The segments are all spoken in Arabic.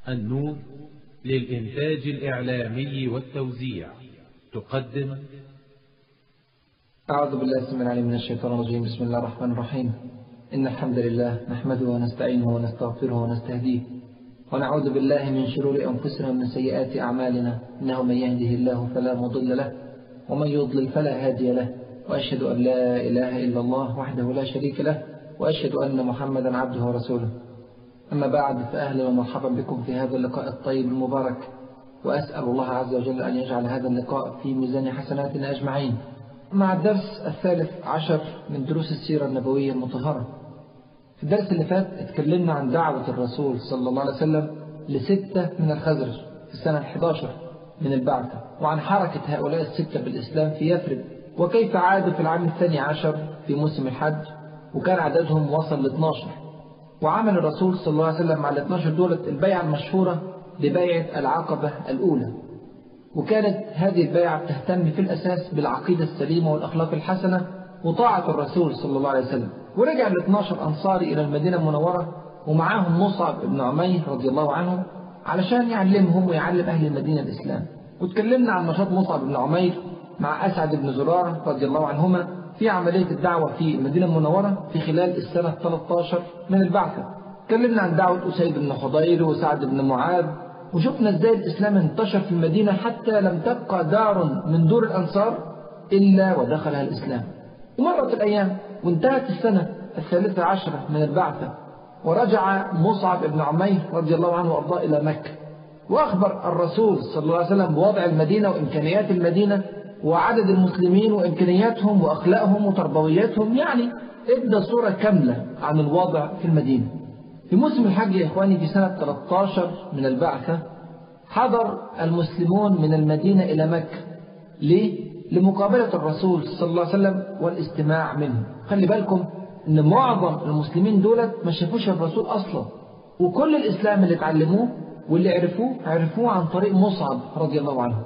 النور للإنتاج الإعلامي والتوزيع تقدم. أعوذ بالله السميع العليم من الشيطان الرجيم. بسم الله الرحمن الرحيم. إن الحمد لله نحمده ونستعينه ونستغفره ونستهديه ونعوذ بالله من شرور أنفسنا ومن سيئات أعمالنا، إنه من يهده الله فلا مضل له ومن يضلل فلا هادي له، وأشهد أن لا إله إلا الله وحده لا شريك له، وأشهد أن محمدا عبده ورسوله. أما بعد، فأهلا ومرحبا بكم في هذا اللقاء الطيب المبارك، وأسأل الله عز وجل أن يجعل هذا اللقاء في ميزان حسناتنا أجمعين. مع الدرس 13 من دروس السيرة النبوية المطهرة. في الدرس اللي فات اتكلمنا عن دعوة الرسول صلى الله عليه وسلم لستة من الخزرج في السنة 11 من البعثة، وعن حركة هؤلاء الستة بالإسلام في يثرب، وكيف عادوا في العام 12 في موسم الحج، وكان عددهم وصل ل 12. وعمل الرسول صلى الله عليه وسلم مع ال 12 دولة البيعة المشهورة ببيعة العقبة الأولى، وكانت هذه البيعة تهتم في الأساس بالعقيدة السليمة والأخلاق الحسنة وطاعة الرسول صلى الله عليه وسلم. ورجع ال 12 أنصاري إلى المدينة المنورة، ومعاهم مصعب بن عمير رضي الله عنه علشان يعلمهم ويعلم أهل المدينة الإسلام. وتكلمنا عن نشاط مصعب بن عمير مع أسعد بن زرارة رضي الله عنهما في عملية الدعوة في المدينة المنورة في خلال السنة 13 من البعثة. تكلمنا عن دعوة أسيد بن حضير وسعد بن معاذ، وشفنا ازاي الإسلام انتشر في المدينة حتى لم تبقى دار من دور الأنصار إلا ودخلها الإسلام. ومرت الأيام وانتهت السنة 13 من البعثة، ورجع مصعب بن عمير رضي الله عنه وأرضاه إلى مكة، وأخبر الرسول صلى الله عليه وسلم بوضع المدينة وإمكانيات المدينة وعدد المسلمين وإمكانياتهم وأخلاقهم وتربوياتهم، يعني ادى صورة كاملة عن الوضع في المدينة. في موسم الحج يا إخواني في سنة 13 من البعثة حضر المسلمون من المدينة إلى مكة. ليه؟ لمقابلة الرسول صلى الله عليه وسلم والاستماع منه. خلي بالكم إن معظم المسلمين دولت ما شافوش الرسول أصلا، وكل الإسلام اللي اتعلموه واللي عرفوه عن طريق مصعب رضي الله عنه.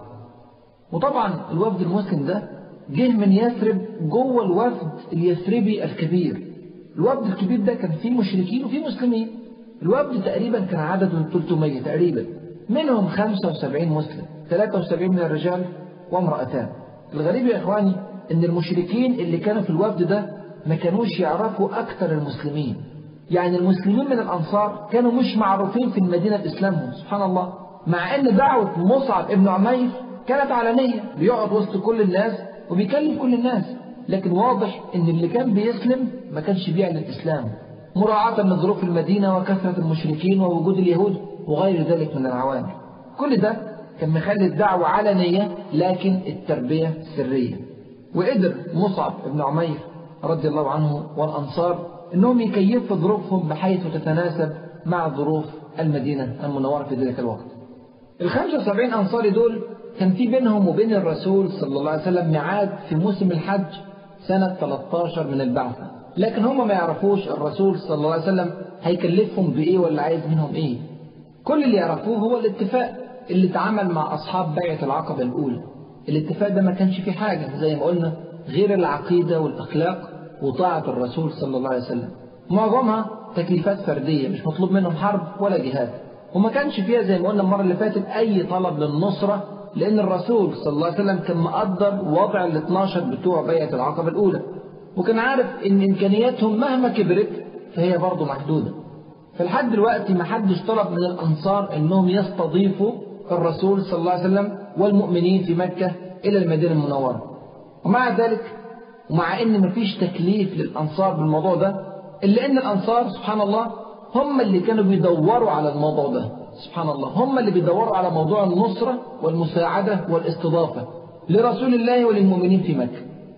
وطبعا الوفد المسلم ده جه من يثرب جوه الوفد اليثربي الكبير. الوفد الكبير ده كان فيه مشركين وفيه مسلمين. الوفد تقريبا كان عدده 300 تقريبا، منهم 75 مسلم، 73 من الرجال وامرأتان. الغريب يا إخواني إن المشركين اللي كانوا في الوفد ده ما كانوش يعرفوا أكثر المسلمين. يعني المسلمين من الأنصار كانوا مش معروفين في المدينة بإسلامهم، سبحان الله، مع أن دعوة مصعب ابن عمير كانت علنية، بيقعد وسط كل الناس وبيكلم كل الناس، لكن واضح ان اللي كان بيسلم ما كانش بيعلن الإسلام، مراعاة لظروف المدينة وكثرة المشركين ووجود اليهود وغير ذلك من العوامل. كل ده كان مخلي الدعوة علنية لكن التربية سرية. وقدر مصعب بن عمير رضي الله عنه والأنصار انهم يكيفوا ظروفهم بحيث تتناسب مع ظروف المدينة المنورة في ذلك الوقت. ال 75 أنصاري دول كان في بينهم وبين الرسول صلى الله عليه وسلم ميعاد في موسم الحج سنة 13 من البعثة، لكن هم ما يعرفوش الرسول صلى الله عليه وسلم هيكلفهم بإيه ولا عايز منهم إيه. كل اللي يعرفوه هو الاتفاق اللي اتعمل مع أصحاب بيعة العقبة الأولى. الاتفاق ده ما كانش فيه حاجة زي ما قلنا غير العقيدة والأخلاق وطاعة الرسول صلى الله عليه وسلم. معظمها تكليفات فردية، مش مطلوب منهم حرب ولا جهاد، وما كانش فيها زي ما قلنا المرة اللي فاتت أي طلب للنصرة، لأن الرسول صلى الله عليه وسلم كان مقدر وضع ال 12 بتوع بيعة العقبة الأولى، وكان عارف إن إمكانياتهم مهما كبرت فهي برضه محدودة. فلحد دلوقتي ما حدش طلب من الأنصار إنهم يستضيفوا الرسول صلى الله عليه وسلم والمؤمنين في مكة إلى المدينة المنورة. ومع ذلك ومع إن مفيش تكليف للأنصار بالموضوع ده، إلا إن الأنصار سبحان الله هم اللي كانوا بيدوروا على الموضوع ده. سبحان الله، هم اللي بيدوروا على موضوع النصرة والمساعدة والاستضافة لرسول الله وللمؤمنين في مكة.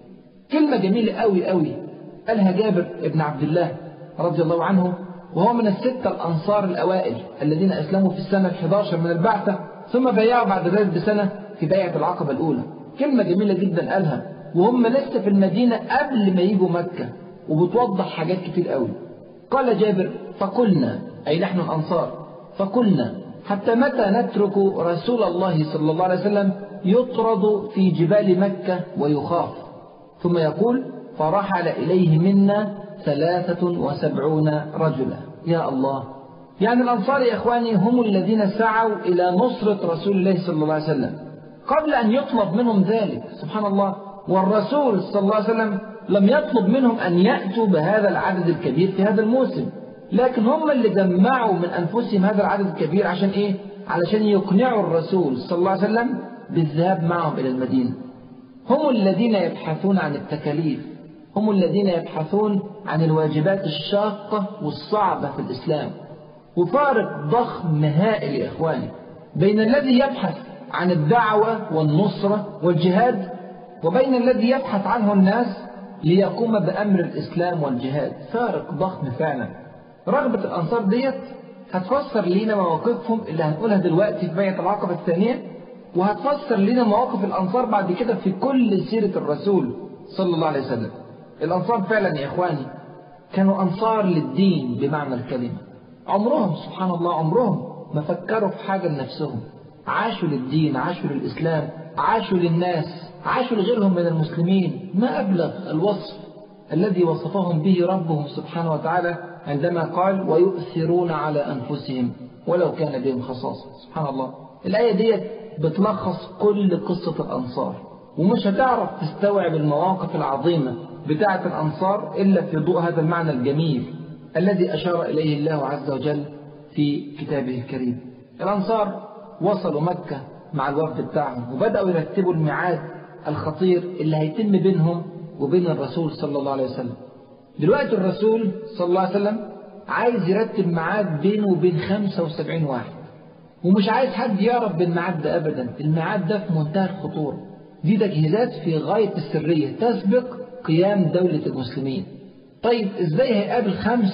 كلمة جميلة قوي قوي قالها جابر ابن عبد الله رضي الله عنه، وهو من الستة الأنصار الأوائل الذين أسلموا في السنة 11 من البعثة، ثم بايعوا بعد ذلك بسنة في بيعة العقبة الأولى. كلمة جميلة جدا قالها وهم لسه في المدينة قبل ما يجوا مكة، وبتوضح حاجات كتير قوي. قال جابر: فقلنا، أي نحن الأنصار، فقلنا حتى متى نترك رسول الله صلى الله عليه وسلم يطرد في جبال مكة ويخاف؟ ثم يقول: فرحل إليه منا 73 رجلا. يا الله، يعني الأنصار يا إخواني هم الذين سعوا إلى نصرة رسول الله صلى الله عليه وسلم قبل أن يطلب منهم ذلك، سبحان الله. والرسول صلى الله عليه وسلم لم يطلب منهم أن يأتوا بهذا العدد الكبير في هذا الموسم، لكن هم اللي جمعوا من أنفسهم هذا العدد الكبير عشان إيه؟ علشان يقنعوا الرسول صلى الله عليه وسلم بالذهاب معهم إلى المدينة. هم الذين يبحثون عن التكاليف، هم الذين يبحثون عن الواجبات الشاقة والصعبة في الإسلام. وفارق ضخم هائل يا إخواني بين الذي يبحث عن الدعوة والنصرة والجهاد وبين الذي يبحث عنه الناس ليقوم بأمر الإسلام والجهاد. فارق ضخم فعلا. رغبة الأنصار ديت هتفسر لنا مواقفهم اللي هنقولها دلوقتي في بيعة العقبة الثانية، وهتفسر لنا مواقف الأنصار بعد كده في كل سيرة الرسول صلى الله عليه وسلم. الأنصار فعلا يا إخواني كانوا أنصار للدين بمعنى الكلمة. عمرهم سبحان الله عمرهم ما فكروا في حاجة لنفسهم، عاشوا للدين، عاشوا للإسلام، عاشوا للناس، عاشوا لغيرهم من المسلمين. ما أبلغ الوصف الذي وصفهم به ربهم سبحانه وتعالى عندما قال ويؤثرون على أنفسهم ولو كان بهم خصاصة. سبحان الله، الآية دي بتلخص كل قصة الأنصار، ومش هتعرف تستوعب المواقف العظيمة بتاعة الأنصار إلا في ضوء هذا المعنى الجميل الذي أشار إليه الله عز وجل في كتابه الكريم. الأنصار وصلوا مكة مع الوفد بتاعهم وبدأوا يرتبوا الميعاد الخطير اللي هيتم بينهم وبين الرسول صلى الله عليه وسلم. دلوقتي الرسول صلى الله عليه وسلم عايز يرتب ميعاد بينه وبين 75 واحد، ومش عايز حد يعرف بالميعاد ده أبدا. الميعاد ده في منتهى الخطورة، دي تجهيزات في غاية السرية تسبق قيام دولة المسلمين. طيب ازاي هيقابل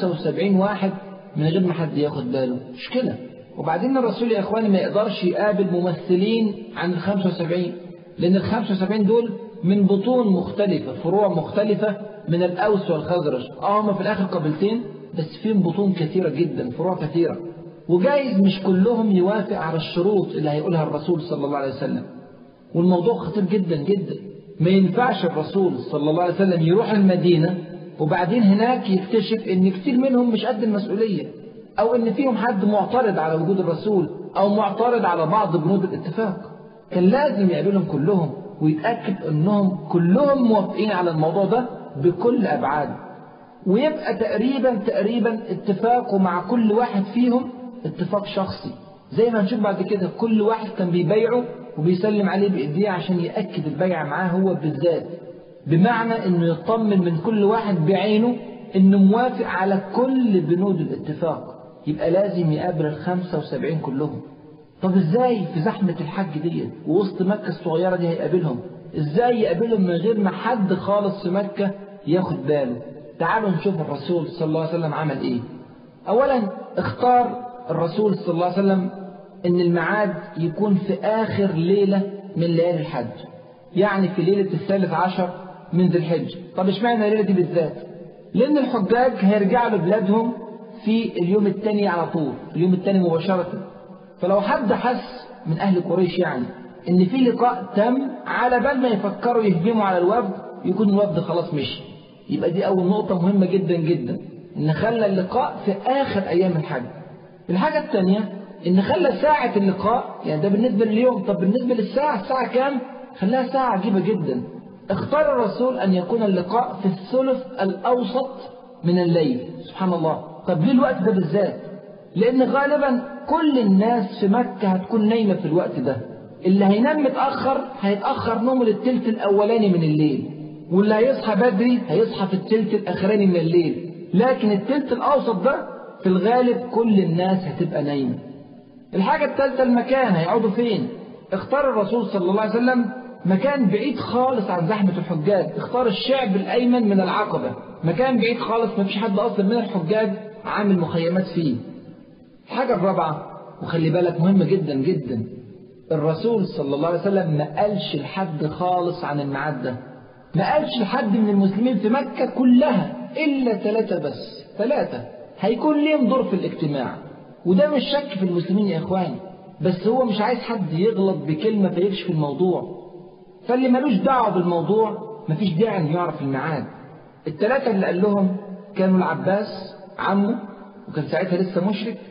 75 واحد من غير ما حد ياخد باله؟ مشكلة. وبعدين الرسول يا اخواني ما يقدرش يقابل ممثلين عن ال75، لان ال75 دول من بطون مختلفة، فروع مختلفة من الأوس والخزرج. هم في الآخر قبيلتين بس فيهم بطون كثيرة جدا، فروع كثيرة، وجايز مش كلهم يوافق على الشروط اللي هيقولها الرسول صلى الله عليه وسلم. والموضوع خطير جدا جدا. ما ينفعش الرسول صلى الله عليه وسلم يروح المدينة وبعدين هناك يكتشف ان كتير منهم مش قد المسؤولية، او ان فيهم حد معترض على وجود الرسول او معترض على بعض بنود الاتفاق. كان لازم يقابلهم كلهم ويتأكد انهم كلهم موافقين على الموضوع ده بكل ابعاده، ويبقى تقريبا اتفاقه مع كل واحد فيهم اتفاق شخصي، زي ما هنشوف بعد كده. كل واحد كان بيبايعه وبيسلم عليه بإيديه عشان يأكد البيعة معاه هو بالذات، بمعنى انه يطمن من كل واحد بعينه انه موافق على كل بنود الاتفاق. يبقى لازم يقابل ال75 كلهم. طب ازاي في زحمة الحج دي ووسط مكة الصغيرة دي هيقابلهم؟ ازاي يقابلهم من غير ما حد خالص في مكة ياخد باله؟ تعالوا نشوف الرسول صلى الله عليه وسلم عمل ايه. اولا اختار الرسول صلى الله عليه وسلم ان الميعاد يكون في اخر ليلة من ليالي الحج، يعني في ليلة 13 من ذي الحجة. طب اشمعنى الليلة دي بالذات؟ لان الحجاج هيرجعوا لبلادهم في اليوم الثاني على طول، اليوم الثاني مباشرة. فلو حد حس من اهل قريش يعني ان في لقاء تم، على بال ما يفكروا يهجموا على الوفد يكون الوفد خلاص مشي. يبقى دي اول نقطة مهمة جدا جدا، ان خلى اللقاء في اخر ايام الحج. الحاجة الثانية ان خلى ساعة اللقاء، يعني ده بالنسبة لليوم، طب بالنسبة للساعة، الساعة كام؟ خلاها ساعة عجيبة جدا. اختار الرسول ان يكون اللقاء في الثلث الاوسط من الليل. سبحان الله. طب ليه الوقت ده بالذات؟ لان غالبا كل الناس في مكة هتكون نايمة في الوقت ده. اللي هينام متأخر هيتأخر نومه للثلث الاولاني من الليل، واللي هيصحى بدري هيصحى في الثلث الاخراني من الليل. لكن الثلث الاوسط ده في الغالب كل الناس هتبقى نايمة. الحاجة الثالثة المكان، هيقعدوا فين؟ اختار الرسول صلى الله عليه وسلم مكان بعيد خالص عن زحمة الحجاج. اختار الشعب الأيمن من العقبة، مكان بعيد خالص ما فيش حد أصلا من الحجاج عامل مخيمات فيه. الحاجة الرابعة، وخلي بالك مهمة جدا جدا، الرسول صلى الله عليه وسلم ما قالش لحد خالص عن الميعاد ده. ما قالش لحد من المسلمين في مكة كلها إلا 3 بس، 3 هيكون ليهم دور في الاجتماع. وده مش شك في المسلمين يا إخواني، بس هو مش عايز حد يغلط بكلمة فيكشف الموضوع. فاللي ملوش دعوة بالموضوع مفيش داعي انه يعرف الميعاد. ال3 اللي قال لهم كانوا العباس عمه، وكان ساعتها لسه مشرك،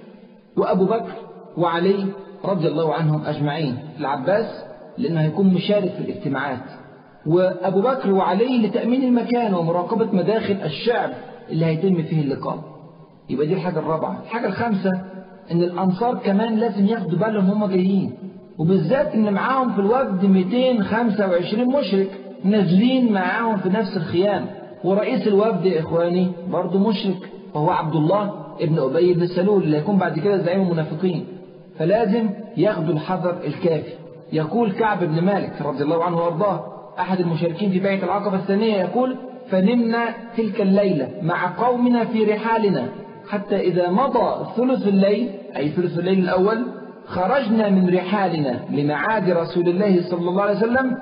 وأبو بكر وعلي رضي الله عنهم أجمعين. العباس لأنه هيكون مشارك في الاجتماعات، وأبو بكر وعلي لتأمين المكان ومراقبة مداخل الشعب اللي هيتم فيه اللقاء. يبقى دي الحاجة الرابعة. الحاجة الخامسة إن الأنصار كمان لازم ياخدوا بالهم هم جايين، وبالذات إن معاهم في الوفد 225 مشرك نازلين معاهم في نفس الخيام، ورئيس الوفد يا إخواني برضه مشرك، وهو عبد الله ابن أبي بن سلول اللي هيكون بعد كده زعيم المنافقين. فلازم ياخدوا الحذر الكافي. يقول كعب بن مالك رضي الله عنه وارضاه أحد المشاركين في بيعة العقبة الثانية، يقول: فنمنا تلك الليلة مع قومنا في رحالنا حتى إذا مضى ثلث الليل، أي ثلث الليل الأول، خرجنا من رحالنا لمعاد رسول الله صلى الله عليه وسلم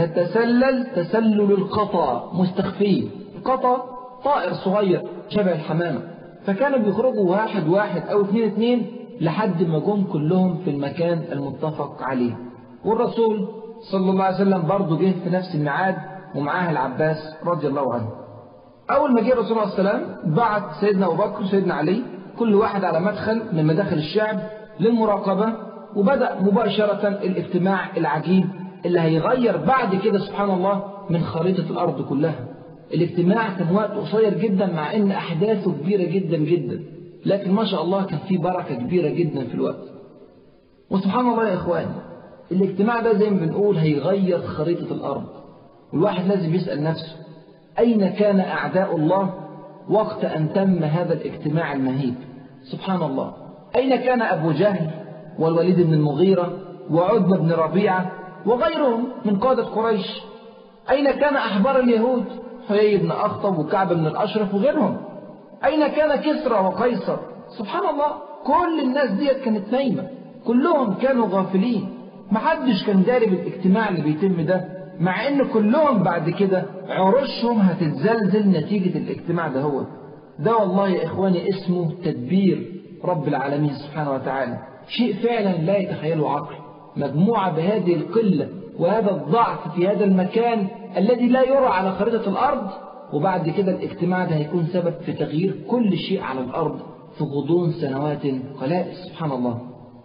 نتسلل تسلل القطا مستخفين. القطا طائر صغير شبه الحمامة، فكانوا بيخرجوا واحد واحد أو اثنين اثنين لحد ما جم كلهم في المكان المتفق عليه. والرسول صلى الله عليه وسلم برضه جه في نفس الميعاد ومعاه العباس رضي الله عنه. أول ما جه الرسول عليه السلام بعت سيدنا أبو بكر وسيدنا علي كل واحد على مدخل من مداخل الشعب للمراقبة، وبدأ مباشرة الاجتماع العجيب اللي هيغير بعد كده سبحان الله من خريطة الأرض كلها. الاجتماع كان وقت قصير جدا مع إن أحداثه كبيرة جدا جدا، لكن ما شاء الله كان فيه بركة كبيرة جدا في الوقت. وسبحان الله يا إخواني الاجتماع ده زي ما بنقول هيغير خريطة الأرض، والواحد لازم يسأل نفسه أين كان أعداء الله وقت أن تم هذا الاجتماع المهيب؟ سبحان الله، أين كان أبو جهل والوليد بن المغيرة وعتبة بن ربيعة وغيرهم من قادة قريش؟ أين كان أحبار اليهود حيي بن أخطب وكعب بن الأشرف وغيرهم؟ أين كان كسرى وقيصر؟ سبحان الله، كل الناس ديت كانت نايمة، كلهم كانوا غافلين، محدش كان داري بالاجتماع اللي بيتم ده، مع ان كلهم بعد كده عروشهم هتتزلزل نتيجة الاجتماع ده. هو ده والله يا إخواني اسمه تدبير رب العالمين سبحانه وتعالى، شيء فعلا لا يتخيله عقل. مجموعة بهذه القلة وهذا الضعف في هذا المكان الذي لا يرى على خريطة الأرض، وبعد كده الاجتماع ده هيكون سبب في تغيير كل شيء على الأرض في غضون سنوات قلائل. سبحان الله.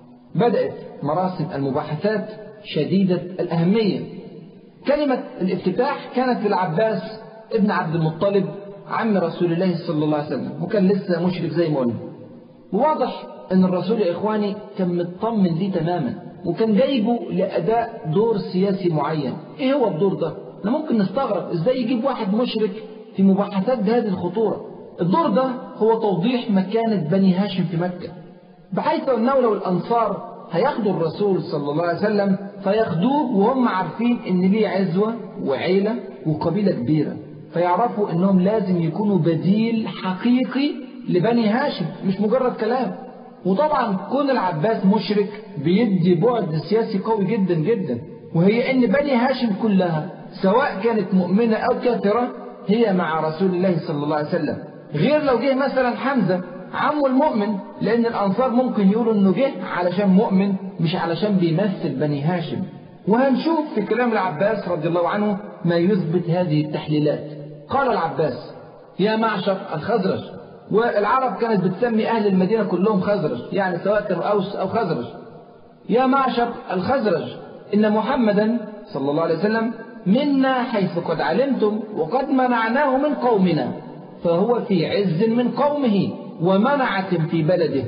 بدأت مراسم المباحثات شديدة الأهمية. كلمة الافتتاح كانت للعباس ابن عبد المطلب عم رسول الله صلى الله عليه وسلم، وكان لسه مشرك زي ما قلنا. وواضح ان الرسول يا إخواني كان مطمن ليه تماما، وكان جايبه لأداء دور سياسي معين. ايه هو الدور ده؟ احنا ممكن نستغرب ازاي يجيب واحد مشرك في مباحثات بهذه الخطورة. الدور ده هو توضيح مكانة بني هاشم في مكة، بحيث أنه لو الأنصار هياخدوا الرسول صلى الله عليه وسلم فياخدوه وهم عارفين ان ليه عزوة وعيلة وقبيلة كبيرة، فيعرفوا انهم لازم يكونوا بديل حقيقي لبني هاشم مش مجرد كلام. وطبعا كون العباس مشرك بيدي بعد سياسي قوي جدا جدا، وهي ان بني هاشم كلها سواء كانت مؤمنة او كافرة هي مع رسول الله صلى الله عليه وسلم، غير لو جه مثلا حمزة عمه المؤمن، لأن الأنصار ممكن يقولوا إنه جه علشان مؤمن مش علشان بيمثل بني هاشم. وهنشوف في كلام العباس رضي الله عنه ما يثبت هذه التحليلات. قال العباس: يا معشر الخزرج، والعرب كانت بتسمي أهل المدينة كلهم خزرج، يعني سواء كانوا أوس أو خزرج. يا معشر الخزرج، إن محمدا صلى الله عليه وسلم منا حيث قد علمتم، وقد منعناه من قومنا، فهو في عز من قومه ومنعة في بلده،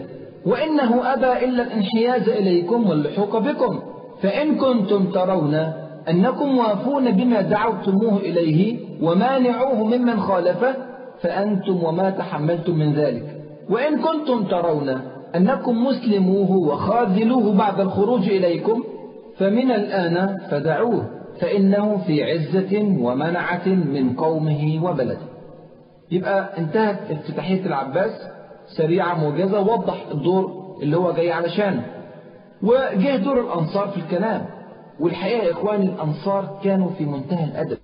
وإنه أبى إلا الانحياز إليكم واللحوق بكم، فإن كنتم ترون أنكم وافون بما دعوتموه إليه ومانعوه ممن خالفه فأنتم وما تحملتم من ذلك، وإن كنتم ترون أنكم مسلموه وخاذلوه بعد الخروج إليكم فمن الآن فدعوه، فإنه في عزة ومنعة من قومه وبلده. يبقى انتهت افتتاحية العباس سريعة موجزة، وضح الدور اللي هو جاي علشانه. وجه دور الأنصار في الكلام، والحقيقة يا إخواني الأنصار كانوا في منتهى الأدب.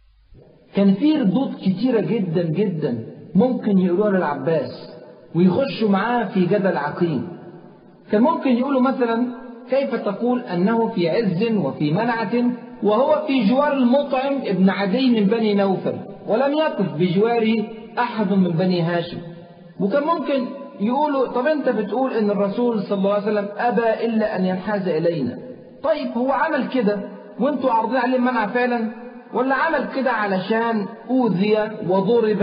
كان في ردود كتيرة جدا جدا ممكن يقولوها للعباس ويخشوا معاه في جدل عقيم. كان ممكن يقولوا مثلا: كيف تقول أنه في عز وفي منعة وهو في جوار المطعم ابن عدي من بني نوفل ولم يقف بجواره أحد من بني هاشم؟ وكان ممكن يقولوا طب أنت بتقول إن الرسول صلى الله عليه وسلم أبى إلا أن ينحاز إلينا. طيب هو عمل كده وأنتوا عارضين عليه المنع فعلا، ولا عمل كده علشان أوذي وضرب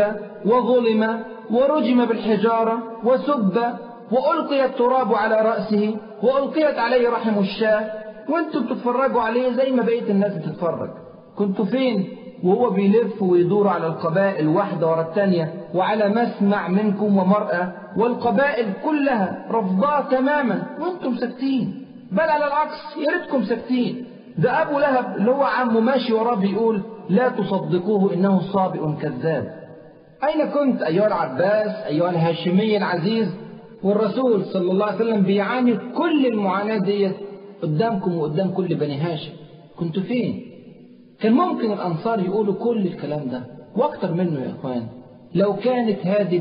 وظلم ورجم بالحجارة وسب وألقي التراب على رأسه وألقيت عليه رحم الشاة وأنتوا بتتفرجوا عليه زي ما بقية الناس بتتفرج؟ كنتوا فين وهو بيلف ويدور على القبائل واحدة ورا الثانية وعلى مسمع منكم ومرأة، والقبائل كلها رفضاه تماما وأنتم ساكتين؟ بل على العكس يا ريتكم ساكتين. ده أبو لهب اللي هو عمه ماشي وراه بيقول لا تصدقوه إنه صابئ كذاب. أين كنت أيها العباس أيها الهاشمي العزيز والرسول صلى الله عليه وسلم بيعاني كل المعاناة دي قدامكم وقدام كل بني هاشم؟ كنتوا فين؟ كان ممكن الأنصار يقولوا كل الكلام ده وأكتر منه يا إخوان لو كانت هذه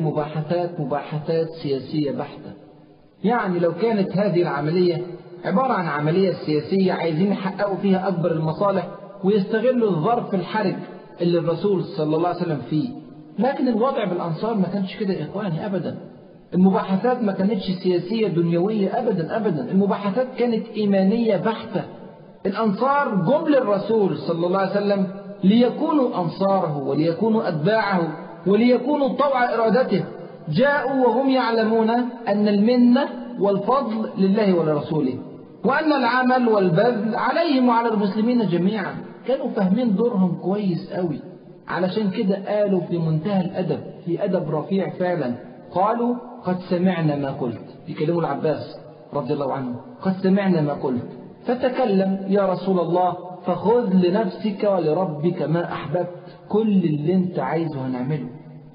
مباحثات سياسية بحتة. يعني لو كانت هذه العملية عبارة عن عملية سياسية عايزين يحققوا فيها أكبر المصالح ويستغلوا الظرف الحرج اللي الرسول صلى الله عليه وسلم فيه. لكن الوضع بالأنصار ما كانش كده يا إخواني أبدا. المباحثات ما كانتش سياسية دنيوية أبدا أبدا، المباحثات كانت إيمانية بحتة. الأنصار جم للرسول صلى الله عليه وسلم ليكونوا أنصاره وليكونوا أتباعه وليكونوا طوع إرادته. جاءوا وهم يعلمون أن المنة والفضل لله ولرسوله وأن العمل والبذل عليهم وعلى المسلمين جميعا. كانوا فاهمين دورهم كويس قوي، علشان كده قالوا في منتهى الأدب، في أدب رفيع فعلا، قالوا قد سمعنا ما قلت. يكلموا العباس رضي الله عنه، قد سمعنا ما قلت فتكلم يا رسول الله فخذ لنفسك ولربك ما أحببت، كل اللي انت عايزه هنعمله.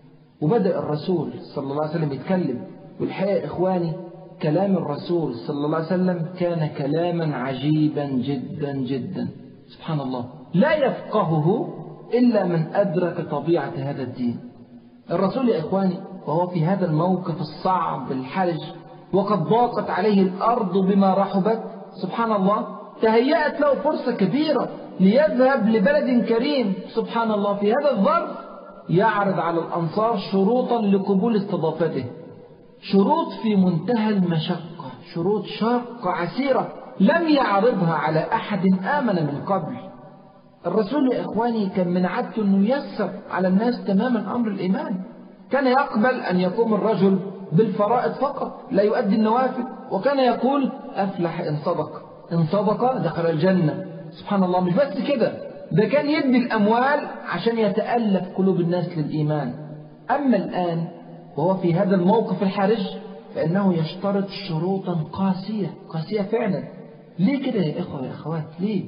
وبدأ الرسول صلى الله عليه وسلم يتكلم. والحقيقة إخواني كلام الرسول صلى الله عليه وسلم كان كلاما عجيبا جدا جدا، سبحان الله، لا يفقهه إلا من أدرك طبيعة هذا الدين. الرسول يا إخواني وهو في هذا الموقف الصعب الحرج وقد ضاقت عليه الأرض بما رحبت، سبحان الله، تهيأت له فرصة كبيرة ليذهب لبلد كريم. سبحان الله، في هذا الظرف يعرض على الأنصار شروطا لقبول استضافته، شروط في منتهى المشقة، شروط شاقة عسيرة لم يعرضها على أحد آمن من قبل. الرسول يا إخواني كان من عادته أنه ييسر على الناس تماما أمر الإيمان. كان يقبل أن يقوم الرجل بالفرائض فقط لا يؤدي النوافل، وكان يقول أفلح إن صدق، إن صدق دخل الجنة. سبحان الله، مش بس كده، ده كان يدي الأموال عشان يتألف قلوب الناس للإيمان. أما الآن وهو في هذا الموقف الحرج فإنه يشترط شروطا قاسية فعلا. ليه كده يا إخوة يا أخوات؟ ليه؟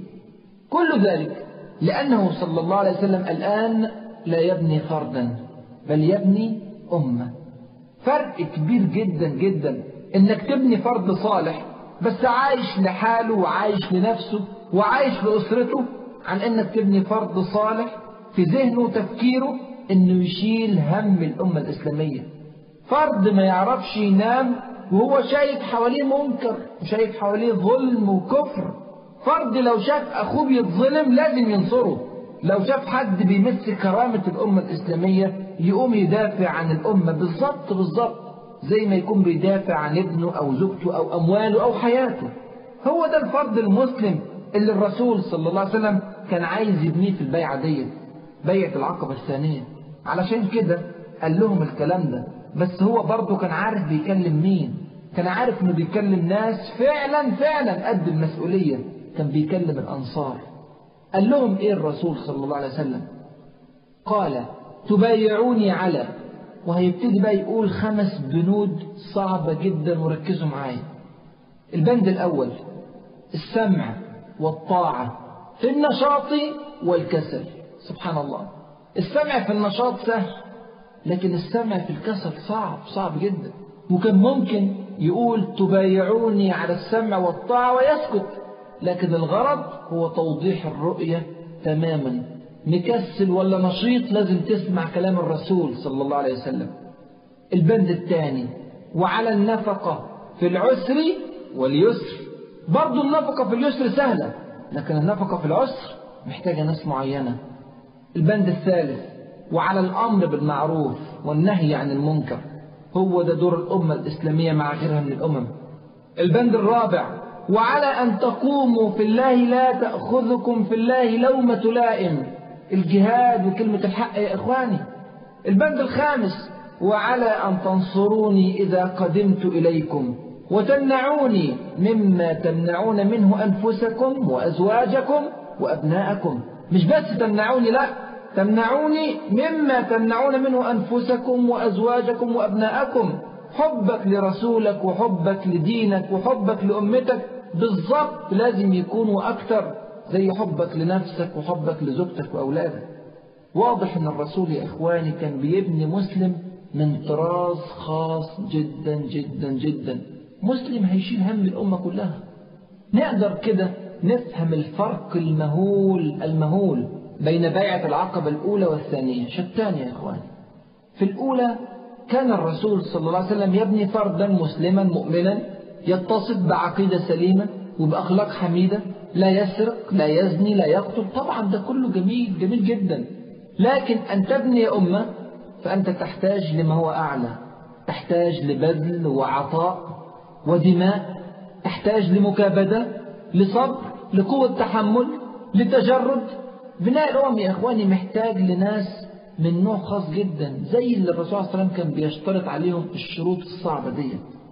كل ذلك لأنه صلى الله عليه وسلم الآن لا يبني فردا بل يبني أمة. فرق كبير جدا جدا إنك تبني فرد صالح بس عايش لحاله وعايش لنفسه وعايش لأسرته، عن إنك تبني فرد صالح في ذهنه وتفكيره إنه يشيل هم الأمة الإسلامية. فرد ما يعرفش ينام وهو شايف حواليه منكر وشايف حواليه ظلم وكفر. فرد لو شاف أخوه بيتظلم لازم ينصره، لو شاف حد بيمس كرامة الأمة الإسلامية يقوم يدافع عن الأمة بالضبط زي ما يكون بيدافع عن ابنه أو زوجته أو أمواله أو حياته. هو ده الفرد المسلم اللي الرسول صلى الله عليه وسلم كان عايز يبنيه في البيعة دي، بيعة العقبة الثانية. علشان كده قال لهم الكلام ده، بس هو برضه كان عارف بيكلم مين، كان عارف انه بيكلم ناس فعلا قد المسؤولية، كان بيكلم الأنصار. قال لهم ايه الرسول صلى الله عليه وسلم؟ قال تبايعوني على، وهيبتدي بقى يقول 5 بنود صعبة جدا وركزوا معايا. البند الأول السمع والطاعة في النشاط والكسل. سبحان الله، السمع في النشاط سهل، لكن السمع في الكسل صعب جدا. وكان ممكن يقول تبايعوني على السمع والطاعة ويسكت، لكن الغرض هو توضيح الرؤية تماما. مكسل ولا نشيط لازم تسمع كلام الرسول صلى الله عليه وسلم. البند الثاني وعلى النفقة في العسر واليسر. برضو النفقة في اليسر سهلة، لكن النفقة في العسر محتاجة ناس معينة. البند الثالث وعلى الأمر بالمعروف والنهي عن المنكر. هو ده دور الأمة الإسلامية مع غيرها من الأمم. البند الرابع: وعلى أن تقوموا في الله لا تأخذكم في الله لومة لائم. الجهاد وكلمة الحق يا إخواني. البند الخامس: وعلى أن تنصروني إذا قدمت إليكم وتمنعوني مما تمنعون منه أنفسكم وأزواجكم وأبناءكم. مش بس تمنعوني، لا، تمنعوني مما تمنعون منه أنفسكم وأزواجكم وأبناءكم. حبك لرسولك وحبك لدينك وحبك لأمتك بالضبط لازم يكونوا أكثر زي حبك لنفسك وحبك لزوجتك وأولادك. واضح أن الرسول يا إخواني كان بيبني مسلم من طراز خاص جدا جدا جدا، مسلم هيشيل هم الأمة كلها. نقدر كده نفهم الفرق المهول بين بيعة العقبة الأولى والثانية. شتان يا إخواني. في الأولى كان الرسول صلى الله عليه وسلم يبني فردا مسلما مؤمنا يتصف بعقيدة سليمة وبأخلاق حميدة، لا يسرق لا يزني لا يقتل. طبعا ده كله جميل جميل جدا، لكن أن تبني أمة فأنت تحتاج لما هو أعلى، تحتاج لبذل وعطاء ودماء، تحتاج لمكابدة، لصبر، لقوة تحمل، لتجرد. بناء الأمم يا إخواني محتاج لناس من نوع خاص جدا زي اللي الرسول صلى الله عليه وسلم كان بيشترط عليهم الشروط الصعبة دي.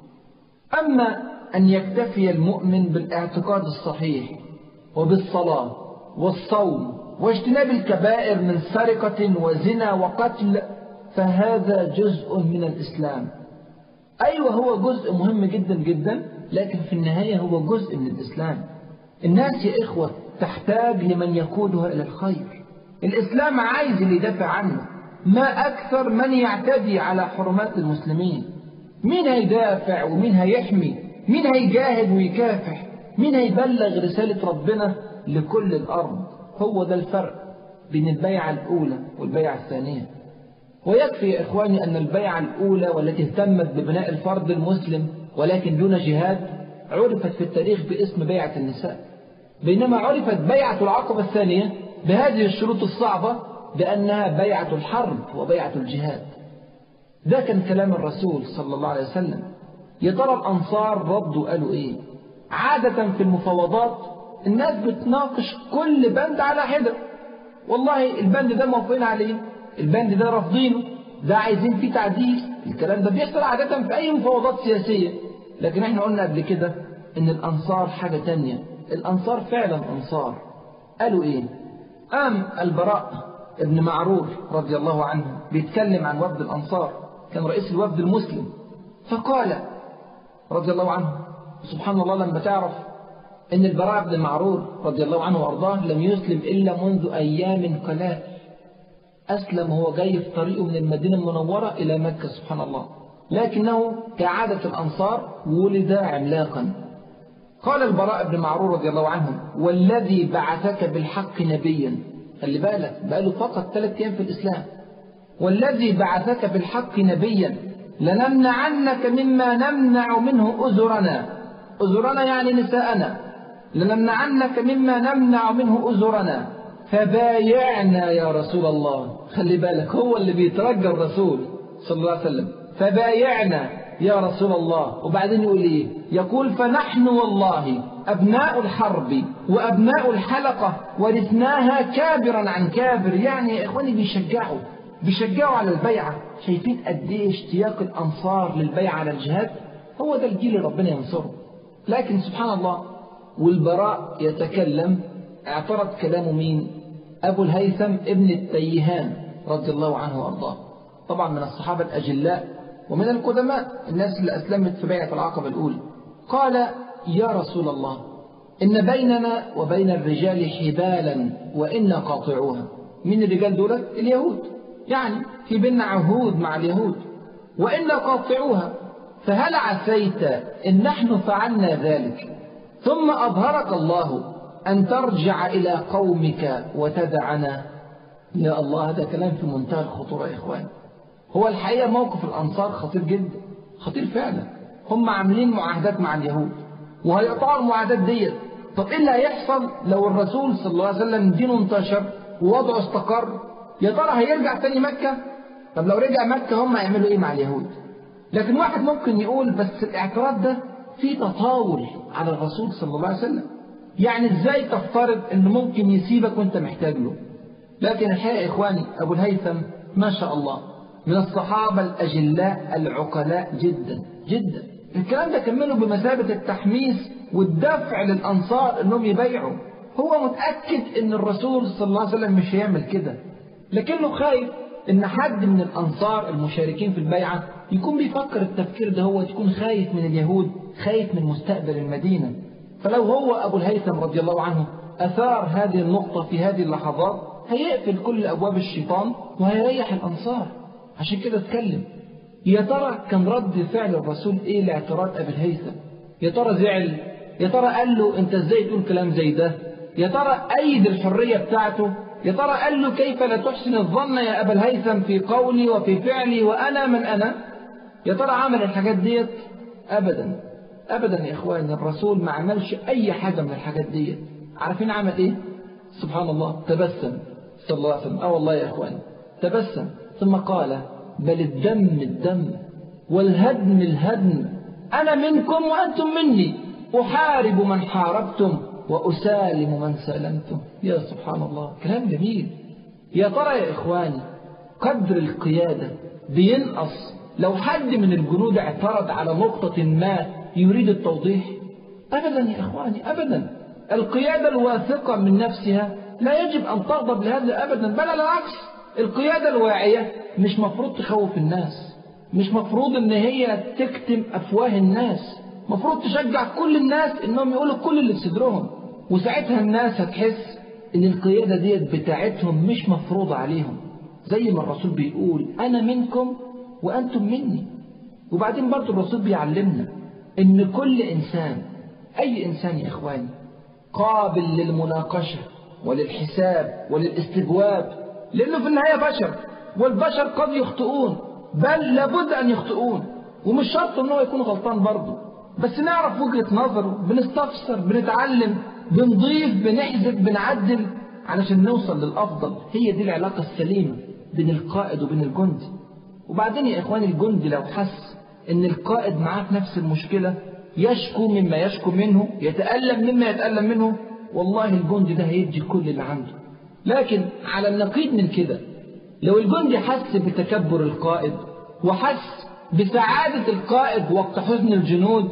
أما أن يكتفي المؤمن بالاعتقاد الصحيح وبالصلاة والصوم واجتناب الكبائر من سرقة وزنا وقتل فهذا جزء من الإسلام. أيوة هو جزء مهم جدا جدا، لكن في النهاية هو جزء من الإسلام. الناس يا إخوة تحتاج لمن يقودها إلى الخير. الإسلام عايز اللي يدافع عنه، ما أكثر من يعتدي على حرمات المسلمين. مين هيدافع ومين هيحمي؟ مين هيجاهد ويكافح؟ مين هيبلغ رسالة ربنا لكل الأرض؟ هو ده الفرق بين البيعة الأولى والبيعة الثانية. ويكفي يا إخواني أن البيعة الأولى والتي اهتمت ببناء الفرد المسلم ولكن دون جهاد عرفت في التاريخ باسم بيعة النساء، بينما عرفت بيعة العقبة الثانية بهذه الشروط الصعبة بأنها بيعة الحرب وبيعة الجهاد. ده كان كلام الرسول صلى الله عليه وسلم. يا ترى الأنصار ردوا قالوا إيه؟ عادة في المفاوضات الناس بتناقش كل بند على حدة، والله البند ده موافقين عليه، البند ده رافضينه، ده عايزين فيه تعديل. الكلام ده بيحصل عادة في أي مفاوضات سياسية. لكن احنا قلنا قبل كده إن الأنصار حاجة تانية. الأنصار فعلا أنصار. قالوا إيه؟ قام البراء ابن معرور رضي الله عنه بيتكلم عن وفد الأنصار، كان رئيس الوفد المسلم، فقال رضي الله عنه: سبحان الله، لما تعرف إن البراء بن معرور رضي الله عنه وأرضاه لم يسلم إلا منذ أيام قلائل. أسلم وهو جاي في طريقه من المدينة المنورة إلى مكة، سبحان الله، لكنه كعادة الأنصار ولد عملاقا. قال البراء بن معرور رضي الله عنه: والذي بعثك بالحق نبيا. خلي بالك بقاله فقط 3 أيام في الإسلام. والذي بعثك بالحق نبيا لنمنعنك مما نمنع منه أزرنا. أزرنا يعني نساءنا. لنمنعنك مما نمنع منه أزرنا فبايعنا يا رسول الله. خلي بالك هو اللي بيترجى الرسول صلى الله عليه وسلم، فبايعنا يا رسول الله. وبعدين يقول إيه؟ يقول: فنحن والله أبناء الحرب وأبناء الحلقة ورثناها كابرا عن كابر. يعني يا إخواني بيشجعوا على البيعة. شايفين قد إيه اشتياق الأنصار للبيعة على الجهاد؟ هو ده الجيل اللي ربنا ينصره. لكن سبحان الله، والبراء يتكلم اعترض كلامه مين؟ أبو الهيثم ابن التيهان رضي الله عنه وأرضاه، طبعا من الصحابة الأجلاء ومن القدماء، الناس اللي أسلمت في بيعة العقبة الأولى. قال: يا رسول الله، إن بيننا وبين الرجال حبالا وإنا قاطعوها. من الرجال دول؟ اليهود، يعني في بيننا عهود مع اليهود، وإنا قاطعوها، فهل عسيت إن نحن فعلنا ذلك ثم أظهرك الله أن ترجع إلى قومك وتدعنا؟ يا الله، هذا كلام في منتهى الخطورة يا إخوان. هو الحقيقة موقف الأنصار خطير جدا، خطير فعلا. هم عاملين معاهدات مع اليهود وهيقطعوا المعاهدات ديت. طب إيه اللي هيحصل لو الرسول صلى الله عليه وسلم دينه انتشر ووضعه استقر؟ يا ترى هيرجع تاني مكة؟ طب لو رجع مكة هم هيعملوا إيه مع اليهود؟ لكن واحد ممكن يقول بس الاعتراض ده فيه تطاول على الرسول صلى الله عليه وسلم، يعني ازاي تفترض انه ممكن يسيبك وانت محتاج له؟ لكن الحقيقة يا إخواني أبو الهيثم ما شاء الله من الصحابة الأجلاء العقلاء جدا جدا. الكلام ده كمله بمثابة التحميس والدفع للأنصار أنهم يبيعوا. هو متأكد أن الرسول صلى الله عليه وسلم مش هيعمل كده، لكنه خايف أن حد من الأنصار المشاركين في البيعة يكون بيفكر التفكير ده، هو يكون خايف من اليهود، خايف من مستقبل المدينة. فلو هو أبو الهيثم رضي الله عنه أثار هذه النقطة في هذه اللحظات هيقفل كل أبواب الشيطان وهيريح الأنصار. عشان كده اتكلم. يا ترى كان رد فعل الرسول إيه لاعتراض أبي الهيثم؟ يا ترى زعل؟ يا ترى قال له أنت إزاي تقول كلام زي ده؟ يا ترى أيد الحرية بتاعته؟ يا ترى قال له كيف لا تحسن الظن يا أبا الهيثم في قولي وفي فعلي وأنا من أنا؟ يا ترى عمل الحاجات ديت؟ أبدا أبدا يا إخواني، الرسول ما عملش أي حاجة من الحاجات ديت. عارفين عمل إيه؟ سبحان الله، تبسم صلى الله عليه وسلم. والله يا إخواني تبسم، ثم قال بل الدم والهدم الهدم، أنا منكم وأنتم مني، أحارب من حاربتم وأسالم من سالمتم. يا سبحان الله، كلام جميل. يا ترى يا إخواني قدر القيادة بينقص لو حد من الجنود اعترض على نقطة ما يريد التوضيح؟ أبدا يا إخواني أبدا. القيادة الواثقة من نفسها لا يجب أن تغضب لهذا أبدا، بل بالعكس. القيادة الواعية مش مفروض تخوف الناس، مش مفروض ان هي تكتم أفواه الناس، مفروض تشجع كل الناس انهم يقولوا كل اللي في صدرهم. وساعتها الناس هتحس ان القيادة ديت بتاعتهم مش مفروضة عليهم، زي ما الرسول بيقول أنا منكم وأنتم مني. وبعدين برضو الرسول بيعلمنا ان كل إنسان، أي إنسان يا إخواني، قابل للمناقشة وللحساب وللاستجواب، لأنه في النهاية بشر، والبشر قد يخطئون، بل لابد أن يخطئون، ومش شرط أنه يكون غلطان برضه، بس نعرف وجهة نظره، بنستفسر، بنتعلم، بنضيف، بنحذف، بنعدل علشان نوصل للأفضل. هي دي العلاقة السليمة بين القائد وبين الجندي. وبعدين يا إخواني الجندي لو حس أن القائد معاه في نفس المشكلة، يشكو مما يشكو منه، يتألم مما يتألم منه، والله الجندي ده هيدي كل اللي عنده. لكن على النقيض من كده، لو الجندي حس بتكبر القائد، وحس بسعادة القائد وقت حزن الجنود،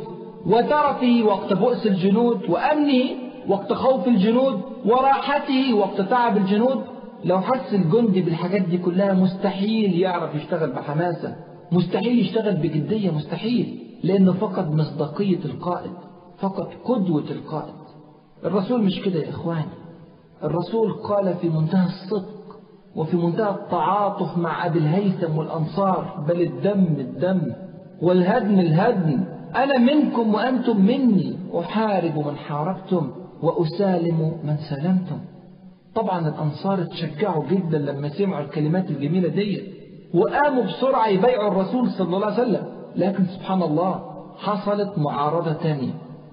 وترفه وقت بؤس الجنود، وأمنه وقت خوف الجنود، وراحته وقت تعب الجنود، لو حس الجندي بالحاجات دي كلها مستحيل يعرف يشتغل بحماسة، مستحيل يشتغل بجدية، مستحيل، لأنه فقد مصداقية القائد، فقد قدوة القائد. الرسول مش كده يا إخواني. الرسول قال في منتهى الصدق وفي منتهى التعاطف مع أبي الهيثم والأنصار بل الدم والهدم الهدم، أنا منكم وأنتم مني، أحارب من حاربتم وأسالم من سالمتم. طبعا الأنصار اتشجعوا جدا لما سمعوا الكلمات الجميلة دي، وقاموا بسرعة يبايعوا الرسول صلى الله عليه وسلم. لكن سبحان الله حصلت معارضة تانية.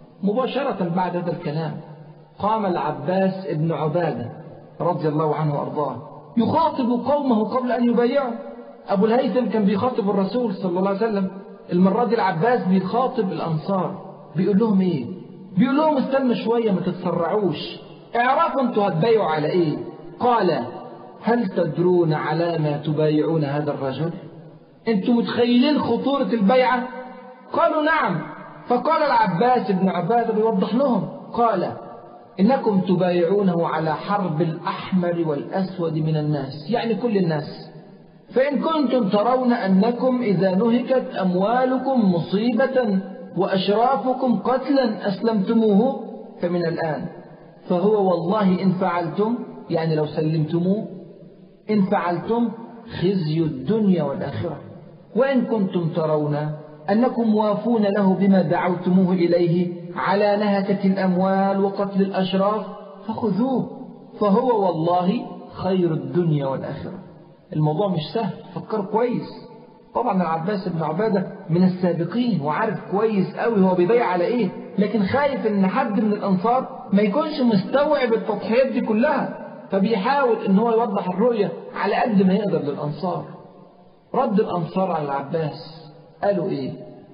مباشرة بعد هذا الكلام قام العباس ابن عبادة رضي الله عنه وأرضاه يخاطب قومه قبل أن يبايعوا. أبو الهيثم كان بيخاطب الرسول صلى الله عليه وسلم، المرة دي العباس بيخاطب الأنصار. بيقول لهم إيه؟ بيقول لهم استنوا شوية، ما تتسرعوش، اعرفوا انتوا هتبايعوا على إيه. قال هل تدرون على ما تبايعون هذا الرجل؟ انتوا متخيلين خطورة البيعة؟ قالوا نعم. فقال العباس بن عبادة بيوضح لهم، قال إنكم تبايعونه على حرب الأحمر والأسود من الناس، يعني كل الناس. فإن كنتم ترون أنكم إذا نهكت أموالكم مصيبة وأشرافكم قتلا أسلمتموه فمن الآن، فهو والله إن فعلتم، يعني لو سلمتموه، إن فعلتم خزي الدنيا والآخرة. وإن كنتم ترون أنكم وافون له بما دعوتموه إليه على نهكة الأموال وقتل الأشراف فخذوه، فهو والله خير الدنيا والآخرة. الموضوع مش سهل، فكر كويس. طبعا العباس بن عبادة من السابقين وعارف كويس قوي هو بيبيع على إيه، لكن خايف إن حد من الأنصار ما يكونش مستوعب التضحيات دي كلها، فبيحاول إن هو يوضح الرؤية على قد ما يقدر للأنصار. رد الأنصار على العباس قالوا إيه؟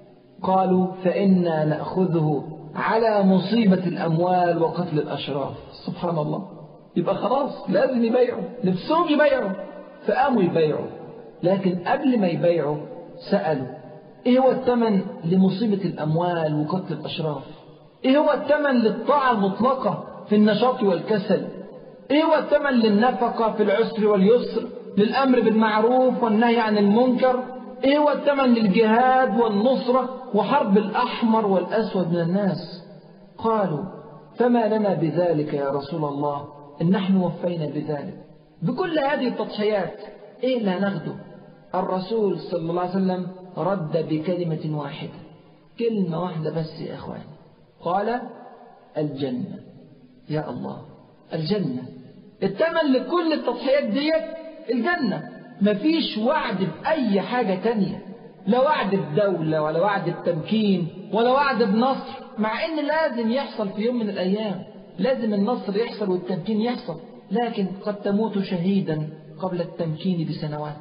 قالوا فإنا نأخذه على مصيبة الأموال وقتل الأشراف. سبحان الله. يبقى خلاص لازم يبيعوا، نفسهم يبيعوا، فقاموا يبيعوا. لكن قبل ما يبيعوا سألوا إيه هو الثمن لمصيبة الأموال وقتل الأشراف؟ إيه هو الثمن للطاعة المطلقة في النشاط والكسل؟ إيه هو الثمن للنفقة في العسر واليسر، للأمر بالمعروف والنهي عن المنكر؟ إيه هو الثمن للجهاد والنصرة وحرب الأحمر والأسود من الناس؟ قالوا فما لنا بذلك يا رسول الله إن نحن وفينا بذلك. بكل هذه التضحيات إيه اللي هناخده؟ الرسول صلى الله عليه وسلم رد بكلمة واحدة، كلمة واحدة بس يا إخواني، قال الجنة. يا الله، الجنة. الثمن لكل التضحيات ديت الجنة. مفيش وعد بأي حاجة تانية، لا وعد بدولة ولا وعد بتمكين ولا وعد بنصر، مع إن لازم يحصل في يوم من الأيام، لازم النصر يحصل والتمكين يحصل، لكن قد تموت شهيدا قبل التمكين بسنوات،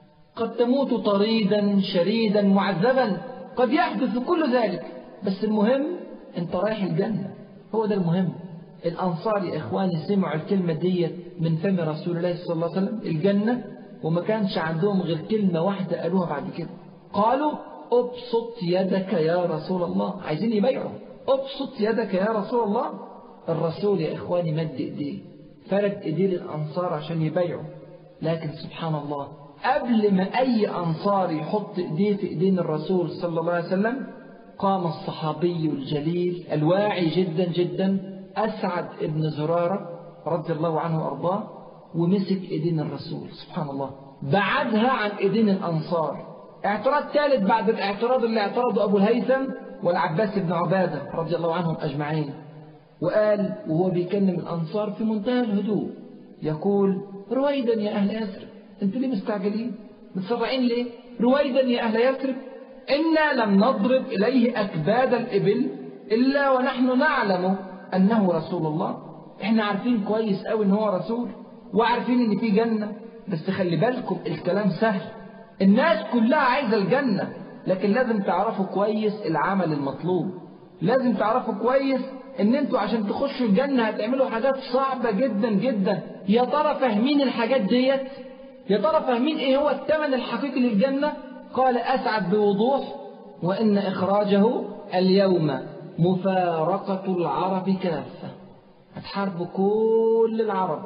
قد تموت طريدا شريدا معذبا، قد يحدث كل ذلك، بس المهم انت رايح الجنة، هو ده المهم. الأنصار يا إخواني سمعوا الكلمة دي من فم رسول الله صلى الله عليه وسلم، الجنة، وما كانش عندهم غير كلمة واحدة قالوها بعد كده، قالوا ابسط يدك يا رسول الله. عايزين يبيعوا، ابسط يدك يا رسول الله. الرسول يا إخواني مد إيديه، فرد إيديه للأنصار عشان يبيعوا، لكن سبحان الله قبل ما أي أنصار يحط إيديه في إيدين الرسول صلى الله عليه وسلم قام الصحابي الجليل الواعي جدا جدا أسعد ابن زرارة رضي الله عنه وأرضاه، ومسك إيدين الرسول سبحان الله، بعدها عن إيدين الأنصار. اعتراض ثالث بعد الاعتراض اللي اعترضه أبو الهيثم والعباس بن عبادة رضي الله عنهم أجمعين، وقال وهو بيكلم الأنصار في منتهى الهدوء يقول رويدا يا أهل يثرب، انتوا ليه مستعجلين متسرعين ليه؟ رويدا يا أهل يثرب، إنا لم نضرب إليه أكباد الإبل إلا ونحن نعلم أنه رسول الله. احنا عارفين كويس قوي ان هو رسول، وعارفين ان في جنة، بس خلي بالكم الكلام سهل، الناس كلها عايزة الجنة، لكن لازم تعرفوا كويس العمل المطلوب، لازم تعرفوا كويس ان انتوا عشان تخشوا الجنة هتعملوا حاجات صعبة جدا جدا. يا ترى فاهمين الحاجات ديت؟ يا ترى فاهمين ايه هو الثمن الحقيقي للجنة؟ قال أسعد بوضوح وإن إخراجه اليوم مفارقة العرب كافة، هتحاربوا كل العرب،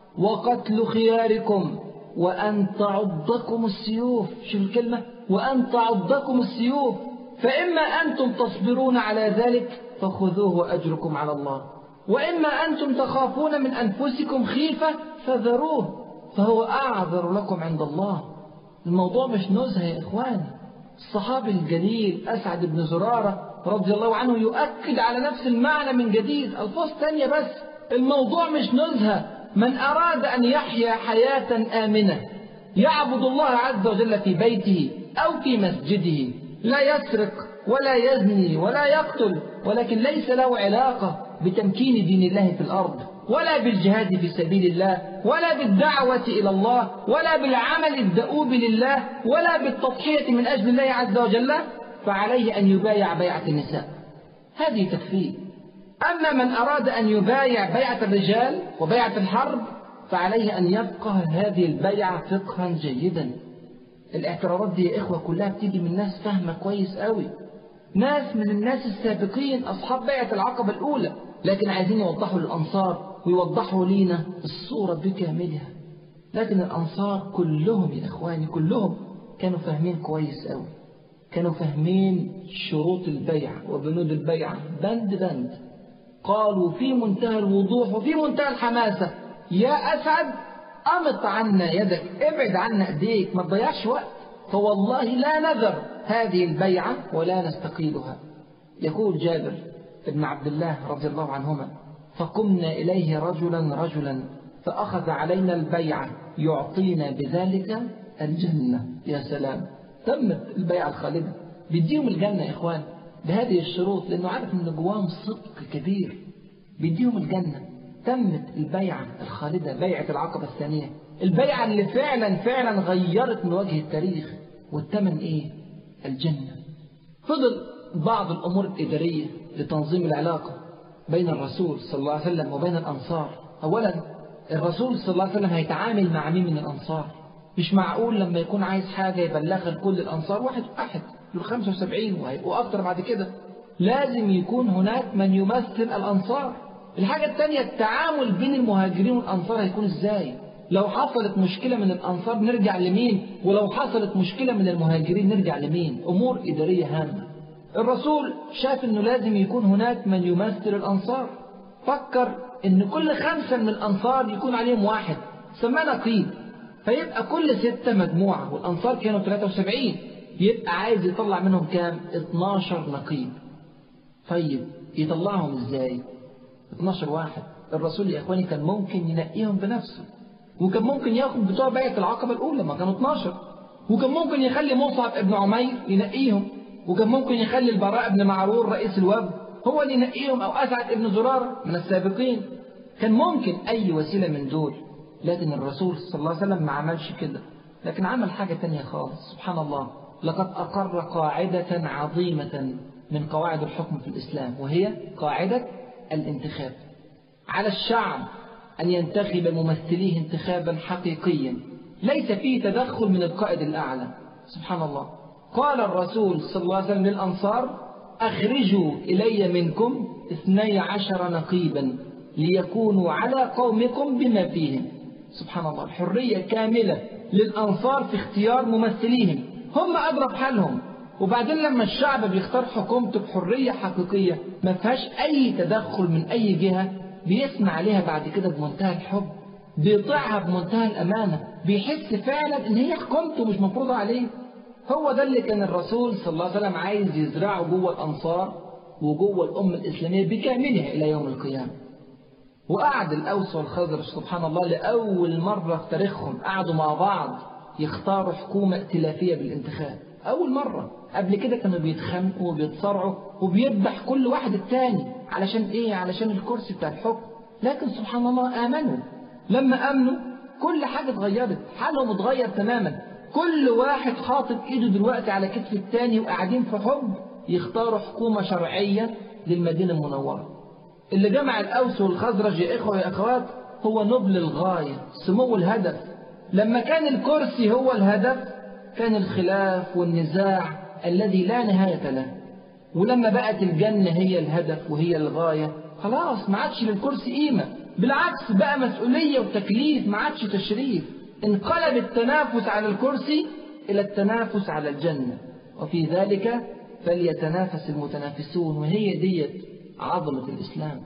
وقتل خياركم وأن تعضكم السيوف. شوف الكلمة، وأن تعضكم السيوف، فإما أنتم تصبرون على ذلك فخذوه وأجركم على الله، وإما أنتم تخافون من أنفسكم خيفة فذروه فهو أعذر لكم عند الله. الموضوع مش نزهة يا إخواني. الصحابي الجليل أسعد بن زرارة رضي الله عنه يؤكد على نفس المعنى من جديد، ألفاظ تانية بس. الموضوع مش نزهة. من أراد أن يحيا حياة آمنة يعبد الله عز وجل في بيته أو في مسجده، لا يسرق ولا يزني ولا يقتل، ولكن ليس له علاقة بتمكين دين الله في الأرض، ولا بالجهاد في سبيل الله، ولا بالدعوة إلى الله، ولا بالعمل الدؤوب لله، ولا بالتضحية من أجل الله عز وجل، فعليه أن يبايع بيعة النساء، هذه تكفيه. أما من أراد أن يبايع بيعة الرجال وبيعة الحرب فعليه أن يفقه هذه البيعة فقها جيدا. الاعتراضات دي يا إخوة كلها بتيجي من ناس فاهمة كويس قوي، ناس من الناس السابقين أصحاب بيعة العقبة الأولى، لكن عايزين يوضحوا للأنصار ويوضحوا لينا الصورة بكاملها. لكن الأنصار كلهم يا إخواني كلهم كانوا فاهمين كويس قوي، كانوا فاهمين شروط البيعة وبنود البيعة بند بند. قالوا في منتهى الوضوح وفي منتهى الحماسة يا أسعد أمط عنا يدك، ابعد عنا أيديك، ما تضيعش وقت، فوالله لا نذر هذه البيعة ولا نستقيلها. يقول جابر بن عبد الله رضي الله عنهما فقمنا إليه رجلا رجلا فأخذ علينا البيعة يعطينا بذلك الجنة. يا سلام، تمت البيعة الخالدة، بيديهم الجنة يا إخوان بهذه الشروط، لأنه عارف أن جواهم صدق كبير، بيديهم الجنة. تمت البيعة الخالدة، بيعة العقبة الثانية، البيعة اللي فعلا غيرت من وجه التاريخ. والثمن إيه؟ الجنة. فضل بعض الأمور الإدارية لتنظيم العلاقة بين الرسول صلى الله عليه وسلم وبين الأنصار. أولا الرسول صلى الله عليه وسلم هيتعامل مع مين من الأنصار؟ مش معقول لما يكون عايز حاجة يبلغها لكل الأنصار واحد دول 75 وهيبقوا أكتر بعد كده. لازم يكون هناك من يمثل الأنصار. الحاجة الثانية التعامل بين المهاجرين والأنصار هيكون إزاي؟ لو حصلت مشكلة من الأنصار نرجع لمين؟ ولو حصلت مشكلة من المهاجرين نرجع لمين؟ أمور إدارية هامة. الرسول شاف أنه لازم يكون هناك من يمثل الأنصار. فكر أن كل 5 من الأنصار يكون عليهم واحد سماه نقيب، فيبقى كل 6 مجموعة، والأنصار كانوا 73، يبقى عايز يطلع منهم كام؟ 12 نقيب. طيب يطلعهم إزاي؟ 12 واحد. الرسول يا إخواني كان ممكن ينقيهم بنفسه، وكان ممكن ياخد بتوع بيعة العقبة الأولى ما كانوا 12، وكان ممكن يخلي مصعب ابن عمير ينقيهم، وكان ممكن يخلي البراء بن معرور رئيس الوفد هو اللي ينقيهم، أو أسعد ابن زرارة من السابقين. كان ممكن أي وسيلة من دول، لكن الرسول صلى الله عليه وسلم ما عملش كده، لكن عمل حاجة تانية خالص. سبحان الله، لقد أقر قاعدة عظيمة من قواعد الحكم في الإسلام، وهي قاعدة الانتخاب. على الشعب أن ينتخب ممثليه انتخابا حقيقيا ليس فيه تدخل من القائد الأعلى. سبحان الله. قال الرسول صلى الله عليه وسلم للأنصار: أخرجوا إلي منكم 12 نقيبا ليكونوا على قومكم بما فيهم. سبحان الله، الحرية كاملة للأنصار في اختيار ممثليهم، هم أدرى بحالهم. وبعدين لما الشعب بيختار حكومته بحرية حقيقية ما فيهاش أي تدخل من أي جهة، بيسمع عليها بعد كده بمنتهى الحب، بيطيعها بمنتهى الأمانة، بيحس فعلا إن هي حكومته مش مفروضة عليه. هو ده اللي كان الرسول صلى الله عليه وسلم عايز يزرعه جوه الأنصار وجوه الأمة الإسلامية بكاملها إلى يوم القيامة. وقعد الأوس والخزرج سبحان الله لأول مرة في تاريخهم قعدوا مع بعض يختاروا حكومة ائتلافية بالانتخاب. أول مرة. قبل كده كانوا بيتخانقوا وبيتصارعوا وبيذبح كل واحد التاني. علشان إيه؟ علشان الكرسي بتاع الحكم. لكن سبحان الله آمنوا. لما آمنوا كل حاجة اتغيرت، حالهم اتغير تماما. كل واحد حاطط إيده دلوقتي على كتف التاني وقاعدين في حب يختاروا حكومة شرعية للمدينة المنورة. اللي جمع الأوس والخزرج يا إخوة يا أخوات هو نبل الغاية، سمو الهدف. لما كان الكرسي هو الهدف كان الخلاف والنزاع الذي لا نهاية له. ولما بقت الجنة هي الهدف وهي الغاية خلاص ما عادش للكرسي قيمة، بالعكس بقى مسؤولية وتكليف، ما عادش تشريف. انقلب التنافس على الكرسي إلى التنافس على الجنة، وفي ذلك فليتنافس المتنافسون. وهي ديت عظمة الإسلام.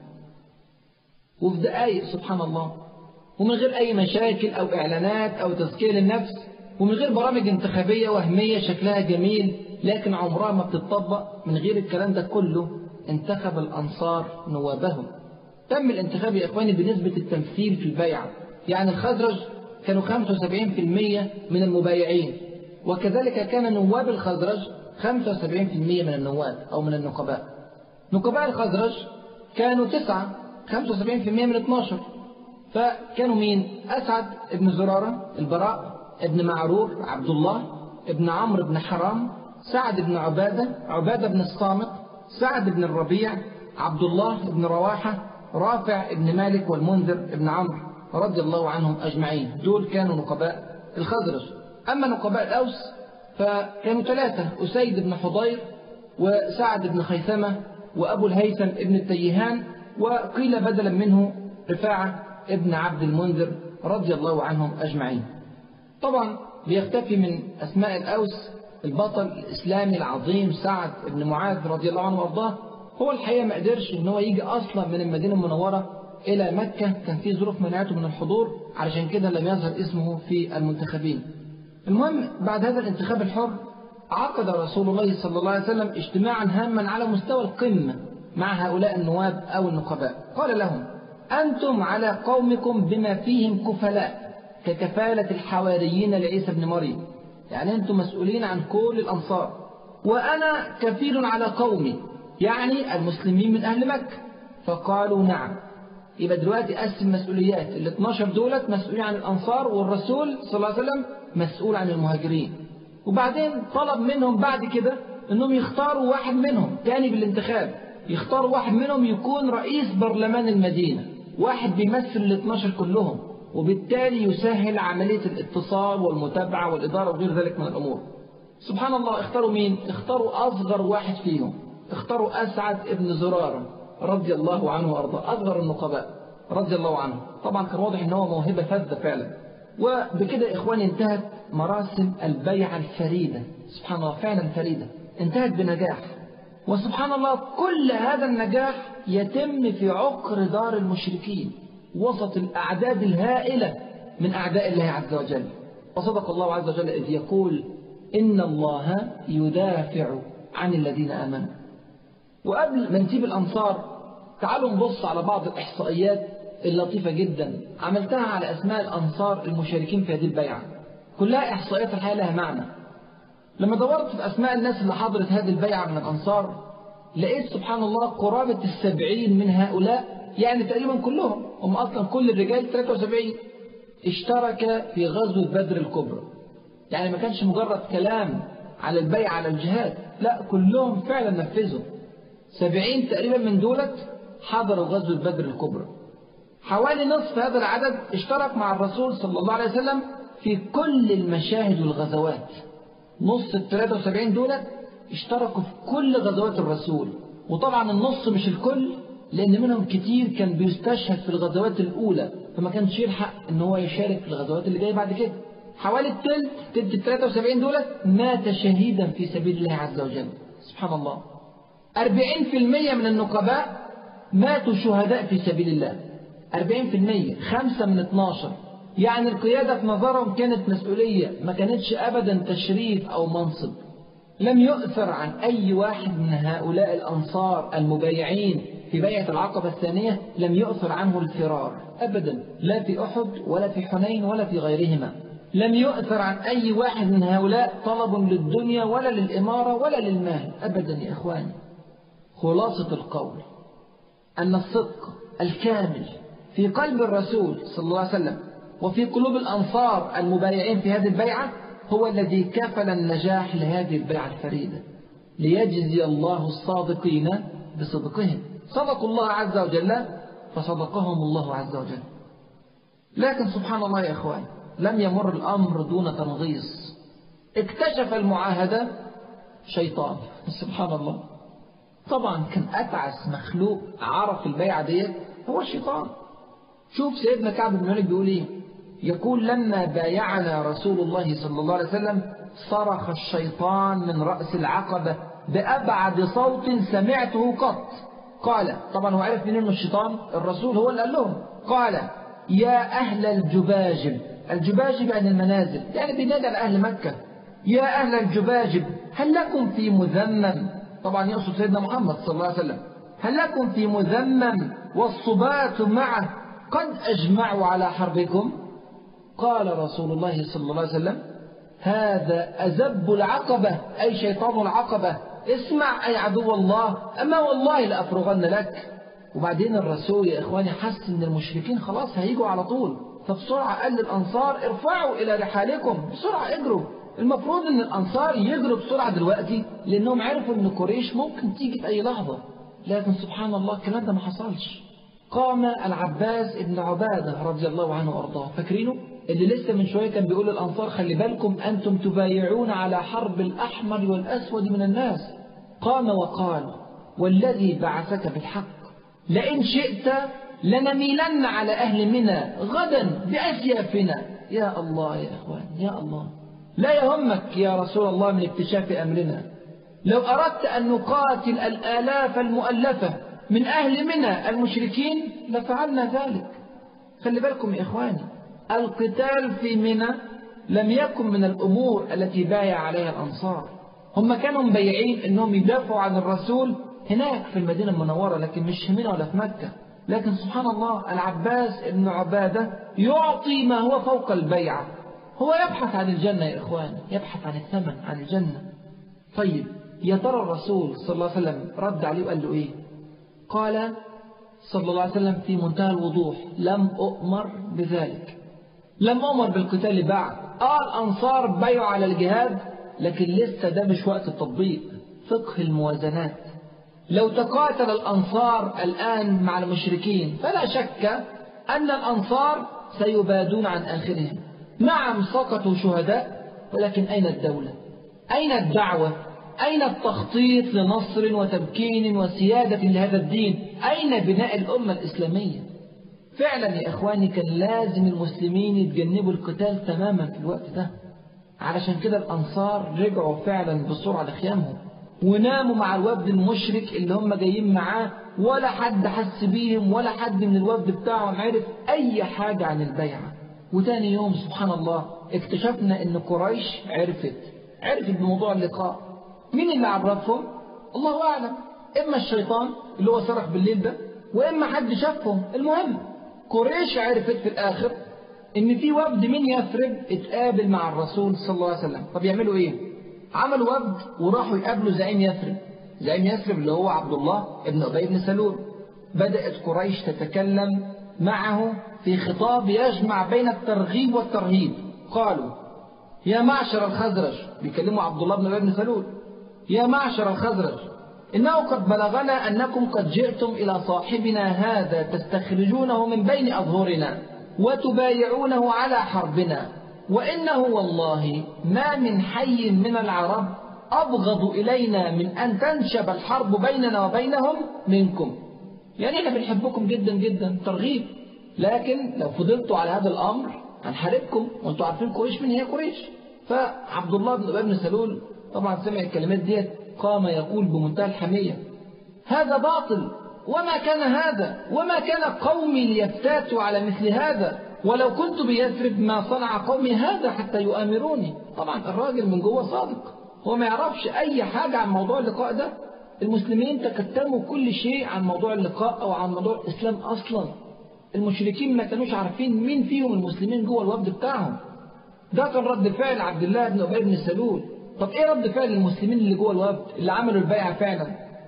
وفي دقائق سبحان الله، ومن غير أي مشاكل أو إعلانات أو تزكية للنفس، ومن غير برامج انتخابية وهمية شكلها جميل لكن عمرها ما بتطبق، من غير الكلام ده كله انتخب الأنصار نوابهم. تم الانتخاب يا إخواني بنسبة التمثيل في البيعة، يعني الخزرج كانوا 75% من المبايعين، وكذلك كان نواب الخزرج 75% من النواب أو من النقباء. نقباء الخزرج كانوا 9، 75% من 12. فكانوا مين؟ أسعد ابن زرارة، البراء ابن معرور، عبد الله ابن عمرو بن حرام، سعد بن عبادة، عبادة بن الصامت، سعد بن الربيع، عبد الله بن رواحة، رافع ابن مالك، والمنذر ابن عمرو رضي الله عنهم أجمعين. دول كانوا نقباء الخزرج. أما نقباء الأوس فكانوا 3، أسيد بن حضير، وسعد بن خيثمة، وأبو الهيثم ابن التيهان، وقيل بدلا منه رفاعة ابن عبد المنذر رضي الله عنهم أجمعين. طبعا بيختفي من أسماء الأوس البطل الإسلامي العظيم سعد بن معاذ رضي الله عنه وارضاه. هو الحقيقة ما قدرش إن هو يجي أصلا من المدينة المنورة إلى مكة، كان في ظروف منعته من الحضور، علشان كده لم يظهر اسمه في المنتخبين. المهم بعد هذا الانتخاب الحر عقد رسول الله صلى الله عليه وسلم اجتماعا هاما على مستوى القمة مع هؤلاء النواب أو النقباء. قال لهم: أنتم على قومكم بما فيهم كفلاء ككفالة الحواريين لعيسى بن مريم، يعني أنتم مسؤولين عن كل الأنصار، وأنا كفيل على قومي، يعني المسلمين من أهل مكة. فقالوا: نعم. يبقى دلوقتي قسم مسؤوليات، ال 12 دولت مسؤولين عن الأنصار، والرسول صلى الله عليه وسلم مسؤول عن المهاجرين. وبعدين طلب منهم بعد كده أنهم يختاروا واحد منهم تاني بالانتخاب، يختاروا واحد منهم يكون رئيس برلمان المدينة، واحد بيمثل ال 12 كلهم، وبالتالي يسهل عملية الاتصال والمتابعة والإدارة وغير ذلك من الأمور. سبحان الله، اختاروا مين؟ اختاروا أصغر واحد فيهم، اختاروا أسعد ابن زرارة رضي الله عنه وأرضاه، أصغر النقباء رضي الله عنه. طبعا كان واضح أنه موهبة فذة فعلا. وبكده إخواني انتهت مراسم البيعة الفريدة، سبحان الله فعلا فريدة، انتهت بنجاح. وسبحان الله كل هذا النجاح يتم في عقر دار المشركين وسط الأعداد الهائلة من أعداء الله عز وجل. وصدق الله عز وجل إذ يقول إن الله يدافع عن الذين آمنوا. وقبل ما نسيب الأنصار تعالوا نبص على بعض الإحصائيات اللطيفة جدا عملتها على أسماء الأنصار المشاركين في هذه البيعة، كلها إحصائيات الحقيقة لها معنى. لما دورت في أسماء الناس اللي حضرت هذه البيعة من الأنصار لقيت سبحان الله قرابة 70 من هؤلاء، يعني تقريبا كلهم، هم أصلا كل الرجال 73 اشترك في غزوة بدر الكبرى. يعني ما كانش مجرد كلام على البيعة على الجهاد، لا كلهم فعلا نفذوا. 70 تقريبا من دولت حضروا غزوة بدر الكبرى. حوالي نصف هذا العدد اشترك مع الرسول صلى الله عليه وسلم في كل المشاهد والغزوات. نص ال 73 دولت اشتركوا في كل غزوات الرسول، وطبعا النص مش الكل لأن منهم كتير كان بيستشهد في الغزوات الأولى فما كانش يلحق ان هو يشارك في الغزوات اللي جايه بعد كده. حوالي الثلث ال 73 دولت مات شهيدا في سبيل الله عز وجل. سبحان الله. 40% من النقباء ماتوا شهداء في سبيل الله. 40%، 5 من 12. يعني القيادة في نظرهم كانت مسؤولية، ما كانتش أبدا تشريف أو منصب. لم يؤثر عن أي واحد من هؤلاء الأنصار المبايعين في بيعة العقبة الثانية، لم يؤثر عنه الفرار أبدا، لا في أحد ولا في حنين ولا في غيرهما. لم يؤثر عن أي واحد من هؤلاء طلب للدنيا ولا للإمارة ولا للمال أبدا. يا إخواني، خلاصة القول أن الصدق الكامل في قلب الرسول صلى الله عليه وسلم وفي قلوب الأنصار المبايعين في هذه البيعة هو الذي كفل النجاح لهذه البيعة الفريدة، ليجزي الله الصادقين بصدقهم. صدقوا الله عز وجل فصدقهم الله عز وجل. لكن سبحان الله يا إخوان، لم يمر الأمر دون تنغيص. اكتشف المعاهدة شيطان. سبحان الله. طبعا كان أتعس مخلوق عرف البيعة دي هو الشيطان. شوف سيدنا كعب بن مالك بيقول ايه، يقول لما بايعنا رسول الله صلى الله عليه وسلم صرخ الشيطان من رأس العقبة بأبعد صوت سمعته قط. قال، طبعا هو عرف منين الشيطان؟ الرسول هو اللي قال لهم. قال يا أهل الجباجب. الجباجب يعني المنازل، يعني بينادي على أهل مكة. يا أهل الجباجب هل لكم في مذمم، طبعا يقصد سيدنا محمد صلى الله عليه وسلم، هل لكم في مذمم والصباة معه قد أجمعوا على حربكم؟ قال رسول الله صلى الله عليه وسلم هذا أزب العقبة، أي شيطان العقبة، اسمع أي عدو الله، أما والله لأفرغن لك. وبعدين الرسول يا إخواني حس إن المشركين خلاص هيجوا على طول، فبسرعة قال للأنصار ارفعوا إلى رحالكم، بسرعة اجروا. المفروض إن الأنصار يجروا بسرعة دلوقتي لأنهم عرفوا إن قريش ممكن تيجي في أي لحظة. لكن سبحان الله الكلام ده ما حصلش. قام العباس ابن عبادة رضي الله عنه وأرضاه، فاكرينه اللي لسه من شوية كان بيقول للأنصار خلي بالكم أنتم تبايعون على حرب الأحمر والأسود من الناس. قام وقال والذي بعثك بالحق لئن شئت لنميلن على أهل منى غدا بأسيافنا. يا الله يا إخوان، يا الله، لا يهمك يا رسول الله من اكتشاف أمرنا. لو أردت أن نقاتل الآلاف المؤلفة من أهل منى المشركين لفعلنا ذلك. خلي بالكم يا إخواني، القتال في منى لم يكن من الأمور التي بايع عليها الأنصار. هم كانوا مبيعين أنهم يدافعوا عن الرسول هناك في المدينة المنورة، لكن مش في منى ولا في مكة. لكن سبحان الله العباس ابن عبادة يعطي ما هو فوق البيعة. هو يبحث عن الجنة يا إخواني، يبحث عن الثمن، عن الجنة. طيب يا ترى الرسول صلى الله عليه وسلم رد عليه وقال له إيه؟ قال صلى الله عليه وسلم في منتهى الوضوح لم أؤمر بذلك، لم أؤمر بالقتال بعد. الأنصار بيعوا على الجهاد لكن لسه ده مش وقت التطبيق. فقه الموازنات. لو تقاتل الأنصار الآن مع المشركين فلا شك أن الأنصار سيبادون عن آخرهم. نعم سقطوا شهداء، ولكن أين الدولة؟ أين الدعوة؟ أين التخطيط لنصر وتمكين وسيادة لهذا الدين؟ أين بناء الأمة الإسلامية؟ فعلا يا إخواني كان لازم المسلمين يتجنبوا القتال تماما في الوقت ده. علشان كده الأنصار رجعوا فعلا بسرعة لخيامهم وناموا مع الوفد المشرك اللي هم جايين معاه، ولا حد حس بيهم ولا حد من الوفد بتاعهم عرف أي حاجة عن البيعة. وتاني يوم سبحان الله اكتشفنا ان قريش عرفت بموضوع اللقاء. مين اللي عرفهم؟ الله أعلم، إما الشيطان اللي هو صرخ بالليل ده، وإما حد شافهم. المهم قريش عرفت في الآخر إن في وفد من يثرب اتقابل مع الرسول صلى الله عليه وسلم. طب يعملوا إيه؟ عملوا وفد وراحوا يقابلوا زعيم يثرب اللي هو عبد الله ابن أبي بن سلول. بدأت قريش تتكلم معه في خطاب يجمع بين الترغيب والترهيب. قالوا: يا معشر الخزرج، بيكلموا عبد الله بن أبي بن سلول، يا معشر الخزرج، إنه قد بلغنا أنكم قد جئتم إلى صاحبنا هذا تستخرجونه من بين أظهرنا وتبايعونه على حربنا، وإنه والله ما من حي من العرب أبغض إلينا من أن تنشب الحرب بيننا وبينهم منكم. يعني احنا بنحبكم جدا جدا، ترغيب، لكن لو فضلتوا على هذا الأمر هنحاربكم، وانتوا عارفين قريش من هي قريش. فعبد الله بن أبي بن سلول طبعا سمع الكلمات ديت، قام يقول بمنتهى الحمية: هذا باطل، وما كان هذا، وما كان قومي ليفتاتوا على مثل هذا، ولو كنت بيثرب ما صنع قومي هذا حتى يؤامروني. طبعا الراجل من جوه صادق، هو ما يعرفش أي حاجة عن موضوع اللقاء ده. المسلمين تكتموا كل شيء عن موضوع اللقاء أو عن موضوع الإسلام أصلا. المشركين ما كانوش عارفين مين فيهم المسلمين جوه الوفد بتاعهم. ده كان رد فعل عبد الله بن أبي بن سلول. طب إيه رد فعل المسلمين اللي جوه الوفد اللي عملوا البيعة فعلا؟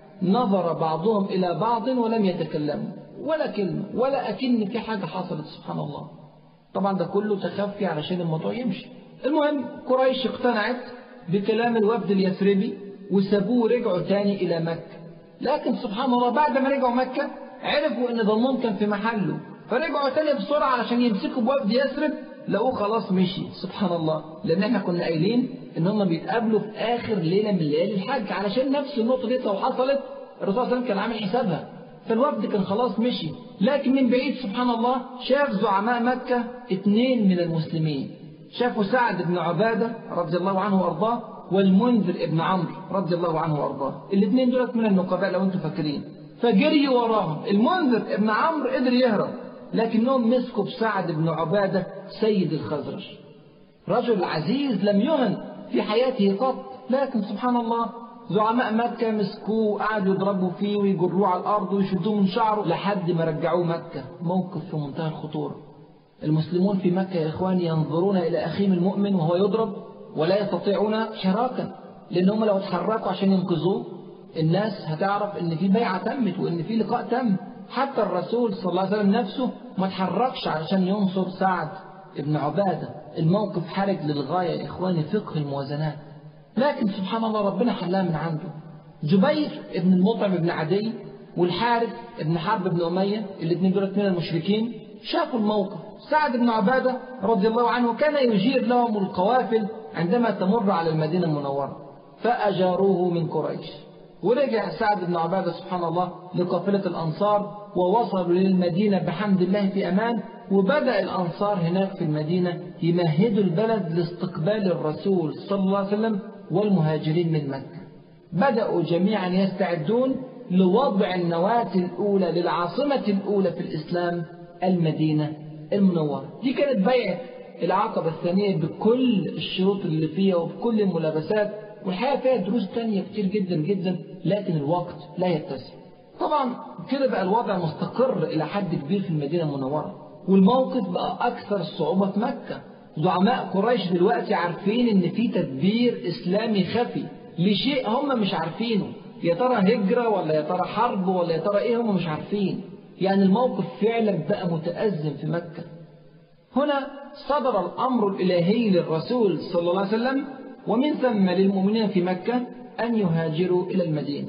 نظر بعضهم إلى بعض ولم يتكلموا ولا كلمة، ولا أكن في حاجة حصلت. سبحان الله. طبعا ده كله تخفي علشان الموضوع يمشي. المهم قريش اقتنعت بكلام الوفد اليثربي وسابوه ورجعوا تاني إلى مكة. لكن سبحان الله بعد ما رجعوا مكة عرفوا إن ظنهم كان في محله، فرجعوا تاني بسرعة علشان يمسكوا بوفد يثرب، لقوه خلاص مشي. سبحان الله، لأن احنا كنا قايلين إن هم بيتقابلوا في آخر ليلة من ليالي الحج، علشان نفس النقطة دي لو حصلت الرسول صلى الله عليه وسلم كان عامل حسابها. فالوفد كان خلاص مشي، لكن من بعيد سبحان الله شاف زعماء مكة 2 من المسلمين. شافوا سعد بن عبادة رضي الله عنه وأرضاه، والمنذر ابن عمرو رضي الله عنه وأرضاه. الاثنين دولت من النقباء لو انتم فاكرين. فجري وراهم. المنذر ابن عمرو قدر يهرب، لكنهم مسكوا بسعد بن عبادة سيد الخزرج، رجل عزيز لم يهن في حياته قط. لكن سبحان الله زعماء مكة مسكوه وقعدوا يضربوا فيه ويجروه على الأرض ويشدوه من شعره لحد ما رجعوه مكة. موقف في منتهى الخطورة. المسلمون في مكة يا إخواني ينظرون إلى أخيهم المؤمن وهو يضرب ولا يستطيعون حراكا، لأنهم لو تحركوا عشان ينقذوه الناس هتعرف إن في بيعة تمت وإن في لقاء تم. حتى الرسول صلى الله عليه وسلم نفسه ما تحركش علشان ينصر سعد بن عبادة. الموقف حرج للغاية يا إخواني، فقه الموازنات. لكن سبحان الله ربنا حلها من عنده. جبير ابن المطعم بن عدي والحارث ابن حرب بن أمية، الاثنين دولت من المشركين، شافوا الموقف. سعد بن عبادة رضي الله عنه كان يجير لهم القوافل عندما تمر على المدينة المنورة، فأجاروه من قريش. ورجع سعد بن عبادة سبحان الله لقافلة الأنصار ووصلوا للمدينة بحمد الله في أمان. وبدأ الأنصار هناك في المدينة يمهدوا البلد لاستقبال الرسول صلى الله عليه وسلم والمهاجرين من مكة. بدأوا جميعا يستعدون لوضع النواة الأولى للعاصمة الأولى في الإسلام، المدينة المنورة. دي كانت بيعة العقبة الثانية بكل الشروط اللي فيها وبكل الملابسات، والحقيقة فيها دروس تانية كتير جدا جدا، لكن الوقت لا يتسع. طبعا كده بقى الوضع مستقر إلى حد كبير في المدينة المنورة، والموقف بقى أكثر الصعوبة في مكة. زعماء قريش دلوقتي عارفين إن في تدبير إسلامي خفي لشيء هم مش عارفينه. يا ترى هجرة ولا يا ترى حرب ولا يا ترى إيه، هم مش عارفين. يعني الموقف فعلا بقى متأزم في مكة. هنا صدر الأمر الإلهي للرسول صلى الله عليه وسلم ومن ثم للمؤمنين في مكة أن يهاجروا إلى المدينة.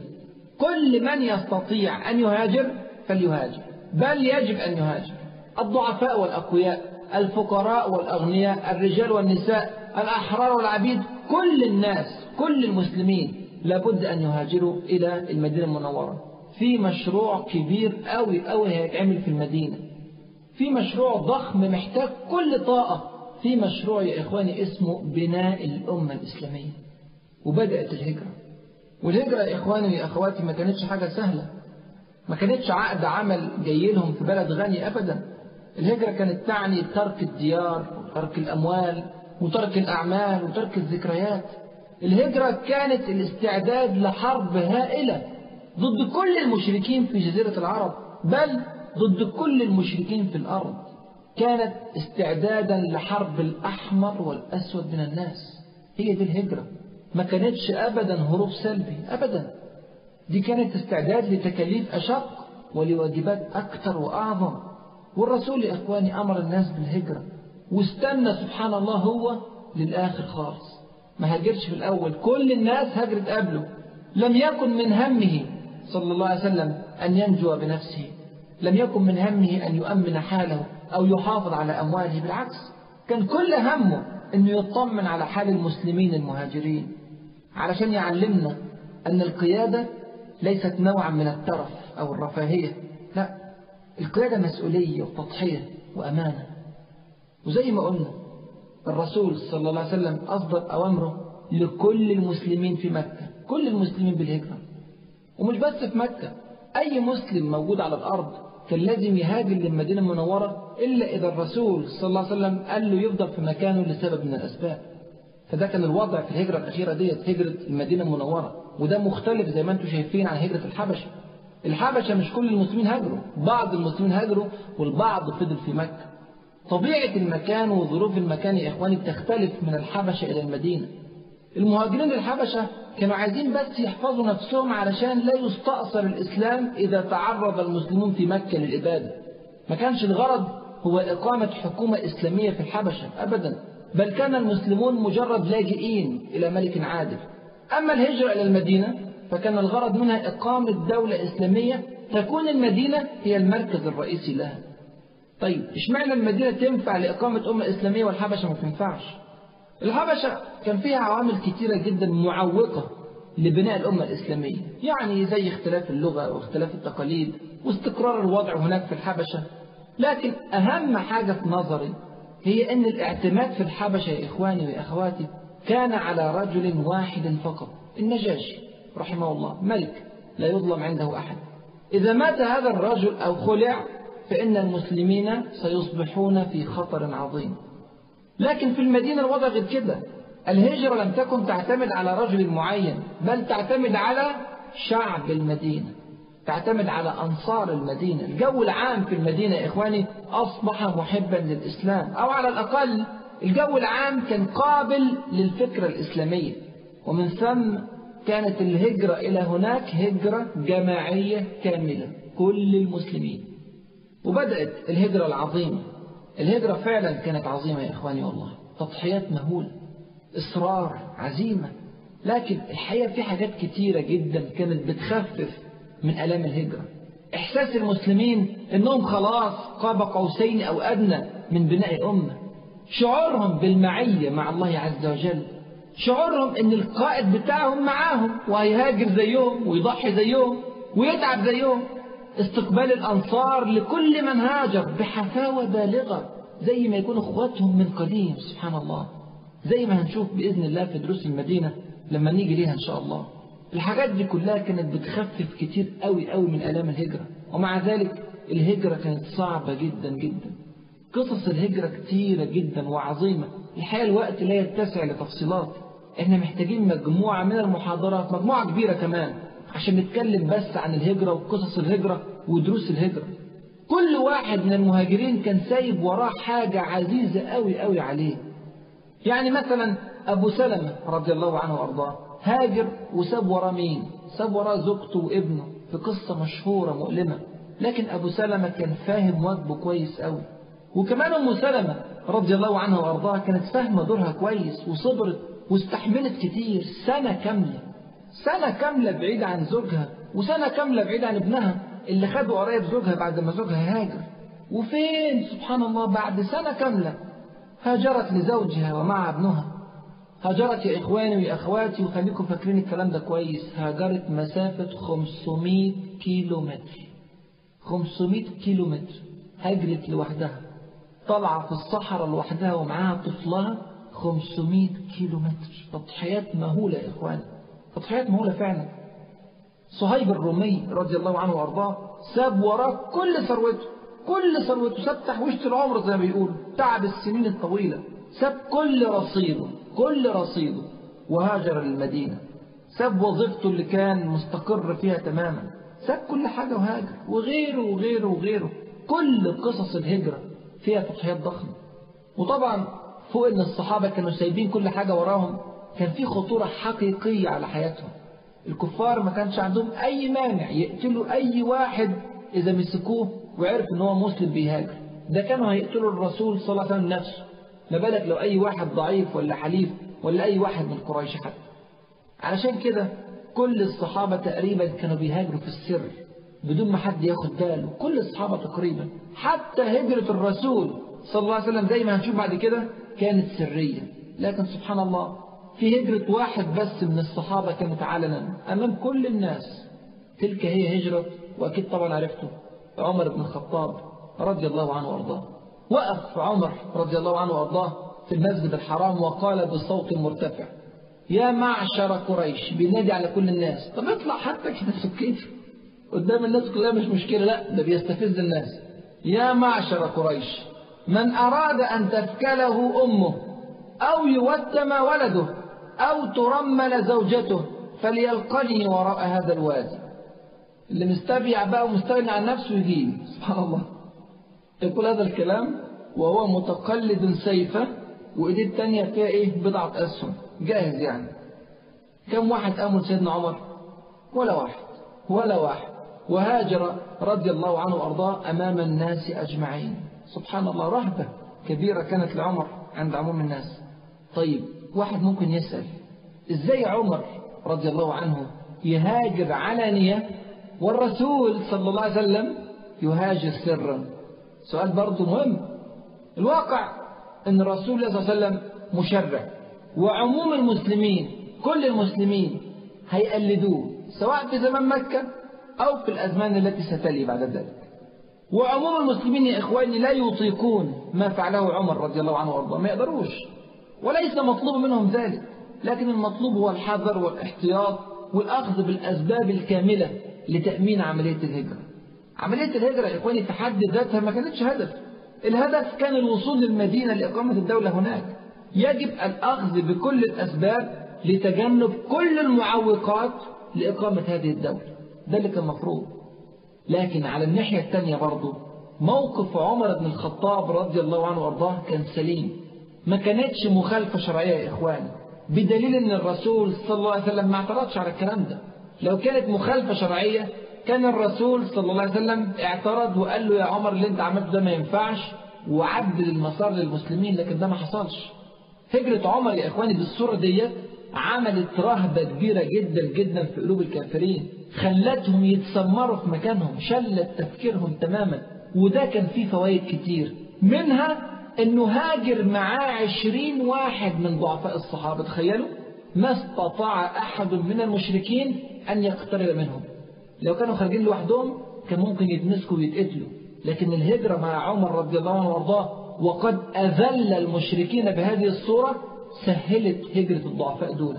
كل من يستطيع أن يهاجر فليهاجر، بل يجب أن يهاجر. الضعفاء والأقوياء، الفقراء والأغنياء، الرجال والنساء، الأحرار والعبيد، كل الناس، كل المسلمين لابد أن يهاجروا إلى المدينة المنورة. في مشروع كبير أوي أوي هيتعمل في المدينة، في مشروع ضخم محتاج كل طاقة. في مشروع يا إخواني اسمه بناء الأمة الإسلامية. وبدأت الهجرة. والهجرة يا إخواني ويا أخواتي ما كانتش حاجة سهلة، ما كانتش عقد عمل جاي لهم في بلد غني أبدا. الهجرة كانت تعني ترك الديار وترك الأموال وترك الأعمال وترك الذكريات. الهجرة كانت الاستعداد لحرب هائلة ضد كل المشركين في جزيرة العرب، بل ضد كل المشركين في الأرض. كانت استعدادا لحرب الأحمر والأسود من الناس. هي دي الهجرة، ما كانتش أبدا هروب سلبي أبدا. دي كانت استعداد لتكاليف أشق ولواجبات أكثر وأعظم. والرسول يا إخواني أمر الناس بالهجرة، واستنى سبحان الله هو للآخر خالص. ما هاجرش في الأول، كل الناس هاجرت قبله. لم يكن من همه صلى الله عليه وسلم أن ينجو بنفسه، لم يكن من همه أن يؤمن حاله أو يحافظ على أمواله، بالعكس كان كل همه أنه يطمن على حال المسلمين المهاجرين، علشان يعلمنا أن القيادة ليست نوعا من الترف أو الرفاهية، لا، القيادة مسؤولية وتضحية وأمانة. وزي ما قلنا الرسول صلى الله عليه وسلم أصدر أوامره لكل المسلمين في مكة، كل المسلمين بالهجرة. ومش بس في مكة، أي مسلم موجود على الأرض كان لازم يهاجر للمدينة المنورة، إلا إذا الرسول صلى الله عليه وسلم قال له يفضل في مكانه لسبب من الأسباب. فده كان الوضع في الهجرة الأخيرة ديت، هجرة المدينة المنورة. وده مختلف زي ما انتم شايفين عن هجرة الحبشة. الحبشة مش كل المسلمين هاجروا، بعض المسلمين هاجروا والبعض فضل في مكة. طبيعة المكان وظروف المكان يا إخواني بتختلف من الحبشة إلى المدينة. المهاجرين للحبشة كانوا عايزين بس يحفظوا نفسهم علشان لا يستأثر الإسلام إذا تعرض المسلمون في مكة للإبادة. ما كانش الغرض هو إقامة حكومة إسلامية في الحبشة أبدا، بل كان المسلمون مجرد لاجئين إلى ملك عادل. أما الهجرة إلى المدينة فكان الغرض منها إقامة دولة إسلامية تكون المدينة هي المركز الرئيسي لها. طيب اشمعنى المدينة تنفع لإقامة أمة إسلامية والحبشة ما تنفعش؟ الحبشة كان فيها عوامل كتيرة جدا معوقة لبناء الأمة الإسلامية، يعني زي اختلاف اللغة واختلاف التقاليد واستقرار الوضع هناك في الحبشة. لكن أهم حاجة في نظري هي أن الاعتماد في الحبشة يا إخواني وأخواتي كان على رجل واحد فقط، النجاشي رحمه الله، ملك لا يظلم عنده أحد. إذا مات هذا الرجل أو خلع فإن المسلمين سيصبحون في خطر عظيم. لكن في المدينة الوضع غير كده. الهجرة لم تكن تعتمد على رجل معين، بل تعتمد على شعب المدينة، تعتمد على أنصار المدينة. الجو العام في المدينة يا إخواني أصبح محبا للإسلام، أو على الأقل الجو العام كان قابل للفكرة الإسلامية. ومن ثم كانت الهجرة إلى هناك هجرة جماعية كاملة، كل المسلمين. وبدأت الهجرة العظيمة. الهجرة فعلا كانت عظيمة يا إخواني والله، تضحيات مهولة، إصرار، عزيمة. لكن الحقيقة في حاجات كتيرة جدا كانت بتخفف من ألام الهجرة. إحساس المسلمين أنهم خلاص قاب قوسين أو أدنى من بناء الأمة، شعورهم بالمعية مع الله عز وجل، شعورهم أن القائد بتاعهم معاهم وهيهاجر زيهم ويضحي زيهم ويتعب زيهم، استقبال الأنصار لكل من هاجر بحفاوة بالغة زي ما يكونوا أخواتهم من قديم. سبحان الله، زي ما هنشوف بإذن الله في دروس المدينة لما نيجي ليها إن شاء الله. الحاجات دي كلها كانت بتخفف كتير قوي قوي من آلام الهجرة. ومع ذلك الهجرة كانت صعبة جدا جدا. قصص الهجرة كتيرة جدا وعظيمة. الحقيقة الوقت لا يتسع لتفصيلات، احنا محتاجين مجموعة من المحاضرات، مجموعة كبيرة كمان، عشان نتكلم بس عن الهجرة وقصص الهجرة ودروس الهجرة. كل واحد من المهاجرين كان سايب وراه حاجة عزيزة قوي قوي عليه. يعني مثلا أبو سلمة رضي الله عنه وأرضاه هاجر وساب وراه مين؟ ساب وراه زوجته وابنه في قصة مشهورة مؤلمة، لكن أبو سلمة كان فاهم واجبه كويس قوي. وكمان أم سلمة رضي الله عنها وأرضاها كانت فاهمة دورها كويس وصبرت واستحملت كتير، سنة كاملة بعيدة عن زوجها، وسنة كاملة بعيدة عن ابنها اللي خدوا قرايب زوجها بعد ما زوجها هاجر. وفين سبحان الله بعد سنة كاملة هاجرت لزوجها ومع ابنها. هاجرت يا إخواني ويا أخواتي، وخليكم فاكرين الكلام ده كويس، هاجرت مسافة 500 كيلومتر. 500 كيلومتر هاجرت لوحدها، طلعت في الصحراء لوحدها ومعاها طفلها. 500 كيلومتر. تضحيات مهولة يا إخواني، تضحيات مهولة فعلا. صهيب الرومي رضي الله عنه وأرضاه ساب وراه كل ثروته، ساب تحويشة العمر زي ما بيقولوا، تعب السنين الطويلة، ساب كل رصيده وهاجر للمدينة. ساب وظيفته اللي كان مستقر فيها تماما، ساب كل حاجة وهاجر، وغيره. كل قصص الهجرة فيها تضحيات ضخمة. وطبعا فوق ان الصحابة كانوا سايبين كل حاجة وراهم، كان في خطورة حقيقية على حياتهم. الكفار ما كانش عندهم أي مانع يقتلوا أي واحد إذا مسكوه وعرف إن هو مسلم بيهاجر. ده كانوا هيقتلوا الرسول صلى الله عليه وسلم نفسه، ما بالك لو أي واحد ضعيف ولا حليف ولا أي واحد من قريش حتى. علشان كده كل الصحابة تقريبا كانوا بيهاجروا في السر بدون ما حد ياخد باله. كل الصحابة تقريبا، حتى هجرة الرسول صلى الله عليه وسلم زي ما هنشوف بعد كده كانت سرية. لكن سبحان الله في هجرة واحد بس من الصحابة كانت علنا أمام كل الناس. تلك هي هجرة، وأكيد طبعا عرفته، عمر بن الخطاب رضي الله عنه وأرضاه. وقف عمر رضي الله عنه وأرضاه في المسجد الحرام وقال بصوت مرتفع: يا معشر قريش، بينادي على كل الناس. طب اطلع حتى كده سكيت قدام الناس كلها مش مشكلة، لا ده بيستفز الناس. يا معشر قريش، من أراد أن تثكله أمه أو يوتم ولده أو ترمل زوجته فليلقني وراء هذا الوادي. اللي مستبيع بقى ومستغني عن نفسه يجيب. سبحان الله، يقول هذا الكلام وهو متقلد سيفه وإيديه التانية فيها إيه؟ بضعة أسهم، جاهز يعني. كم واحد آمن سيدنا عمر؟ ولا واحد. وهاجر رضي الله عنه وأرضاه أمام الناس أجمعين. سبحان الله، رهبة كبيرة كانت لعمر عند عموم الناس. طيب واحد ممكن يسأل: إزاي عمر رضي الله عنه يهاجر علانية والرسول صلى الله عليه وسلم يهاجر سرا؟ سؤال برضو مهم. الواقع أن الرسول صلى الله عليه وسلم مشرع، وعموم المسلمين كل المسلمين هيقلدوه سواء في زمان مكة أو في الأزمان التي ستلي بعد ذلك. وعموم المسلمين يا إخواني لا يطيقون ما فعله عمر رضي الله عنه وارضاه، ما يقدروش، وليس مطلوب منهم ذلك، لكن المطلوب هو الحذر والاحتياط والأخذ بالأسباب الكاملة لتأمين عملية الهجرة. عملية الهجرة يا إخواني في حد ذاتها ما كانتش هدف، الهدف كان الوصول للمدينة لإقامة الدولة هناك. يجب الأخذ بكل الأسباب لتجنب كل المعوقات لإقامة هذه الدولة، ده اللي كان مفروض. لكن على الناحية الثانية برضو موقف عمر بن الخطاب رضي الله عنه وارضاه كان سليم، ما كانتش مخالفة شرعية يا إخواني، بدليل أن الرسول صلى الله عليه وسلم ما اعترضش على الكلام ده. لو كانت مخالفة شرعية كان الرسول صلى الله عليه وسلم اعترض وقال له: يا عمر اللي انت عملته ده ما ينفعش، وعدل المسار للمسلمين، لكن ده ما حصلش. هجرة عمر يا إخواني بالصورة دي عملت رهبة كبيرة جدا جدا في قلوب الكافرين، خلتهم يتسمروا في مكانهم، شلت تفكيرهم تماما. وده كان فيه فوائد كتير، منها انه هاجر معاه 20 واحد من ضعفاء الصحابة. تخيلوا، ما استطاع أحد من المشركين أن يقترب منهم. لو كانوا خارجين لوحدهم كان ممكن يتمسكوا ويتقتلوا، لكن الهجرة مع عمر رضي الله عنه وارضاه وقد أذل المشركين بهذه الصورة سهلت هجرة الضعفاء دول.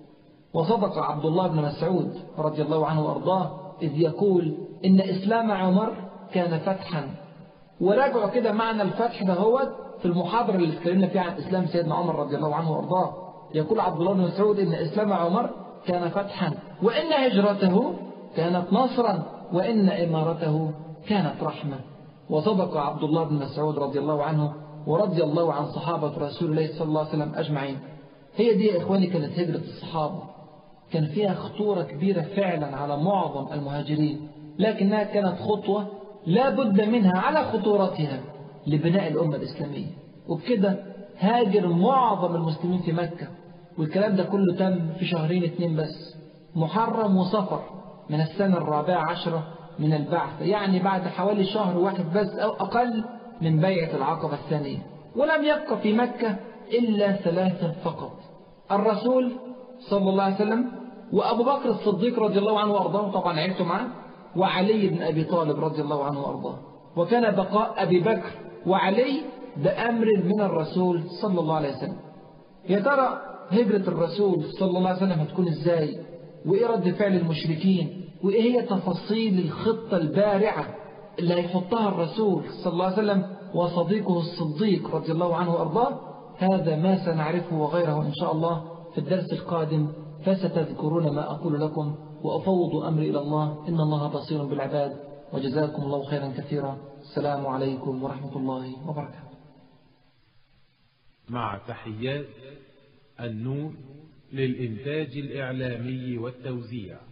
وصدق عبد الله بن مسعود رضي الله عنه وارضاه إذ يقول إن إسلام عمر كان فتحا. وراجعوا كده معنى الفتح ده هو في المحاضرة اللي اتكلمنا فيها عن إسلام سيدنا عمر رضي الله عنه وارضاه. يقول عبد الله بن مسعود إن إسلام عمر كان فتحا، وإن هجرته كانت نصرا، وإن إمارته كانت رحمة. وصدق عبد الله بن مسعود رضي الله عنه ورضي الله عن صحابة رسول الله صلى الله عليه وسلم أجمعين. هي دي يا إخواني كانت هجرة الصحابة، كان فيها خطورة كبيرة فعلا على معظم المهاجرين، لكنها كانت خطوة لا بد منها على خطورتها لبناء الأمة الإسلامية. وبكده هاجر معظم المسلمين في مكة، والكلام ده كله تم في 2 بس، محرم وصفر من السنة 14 من البعث، يعني بعد حوالي شهر واحد بس أو أقل من بيعة العقبة الثانية. ولم يبقى في مكة إلا 3 فقط، الرسول صلى الله عليه وسلم، وأبو بكر الصديق رضي الله عنه وأرضاه، طبعا عرفته معه، وعلي بن أبي طالب رضي الله عنه وأرضاه. وكان بقاء أبي بكر وعلي بأمر من الرسول صلى الله عليه وسلم. يا ترى هجرة الرسول صلى الله عليه وسلم هتكون إزاي؟ وإيه رد فعل المشركين؟ وإيه هي تفاصيل الخطة البارعة اللي هيحطها الرسول صلى الله عليه وسلم وصديقه الصديق رضي الله عنه وأرضاه؟ هذا ما سنعرفه وغيره إن شاء الله في الدرس القادم، فستذكرون ما أقول لكم، وأفوض أمري إلى الله، إن الله بصير بالعباد. وجزاكم الله خيرا كثيرا. السلام عليكم ورحمة الله وبركاته. مع تحيات النور للإنتاج الإعلامي والتوزيع.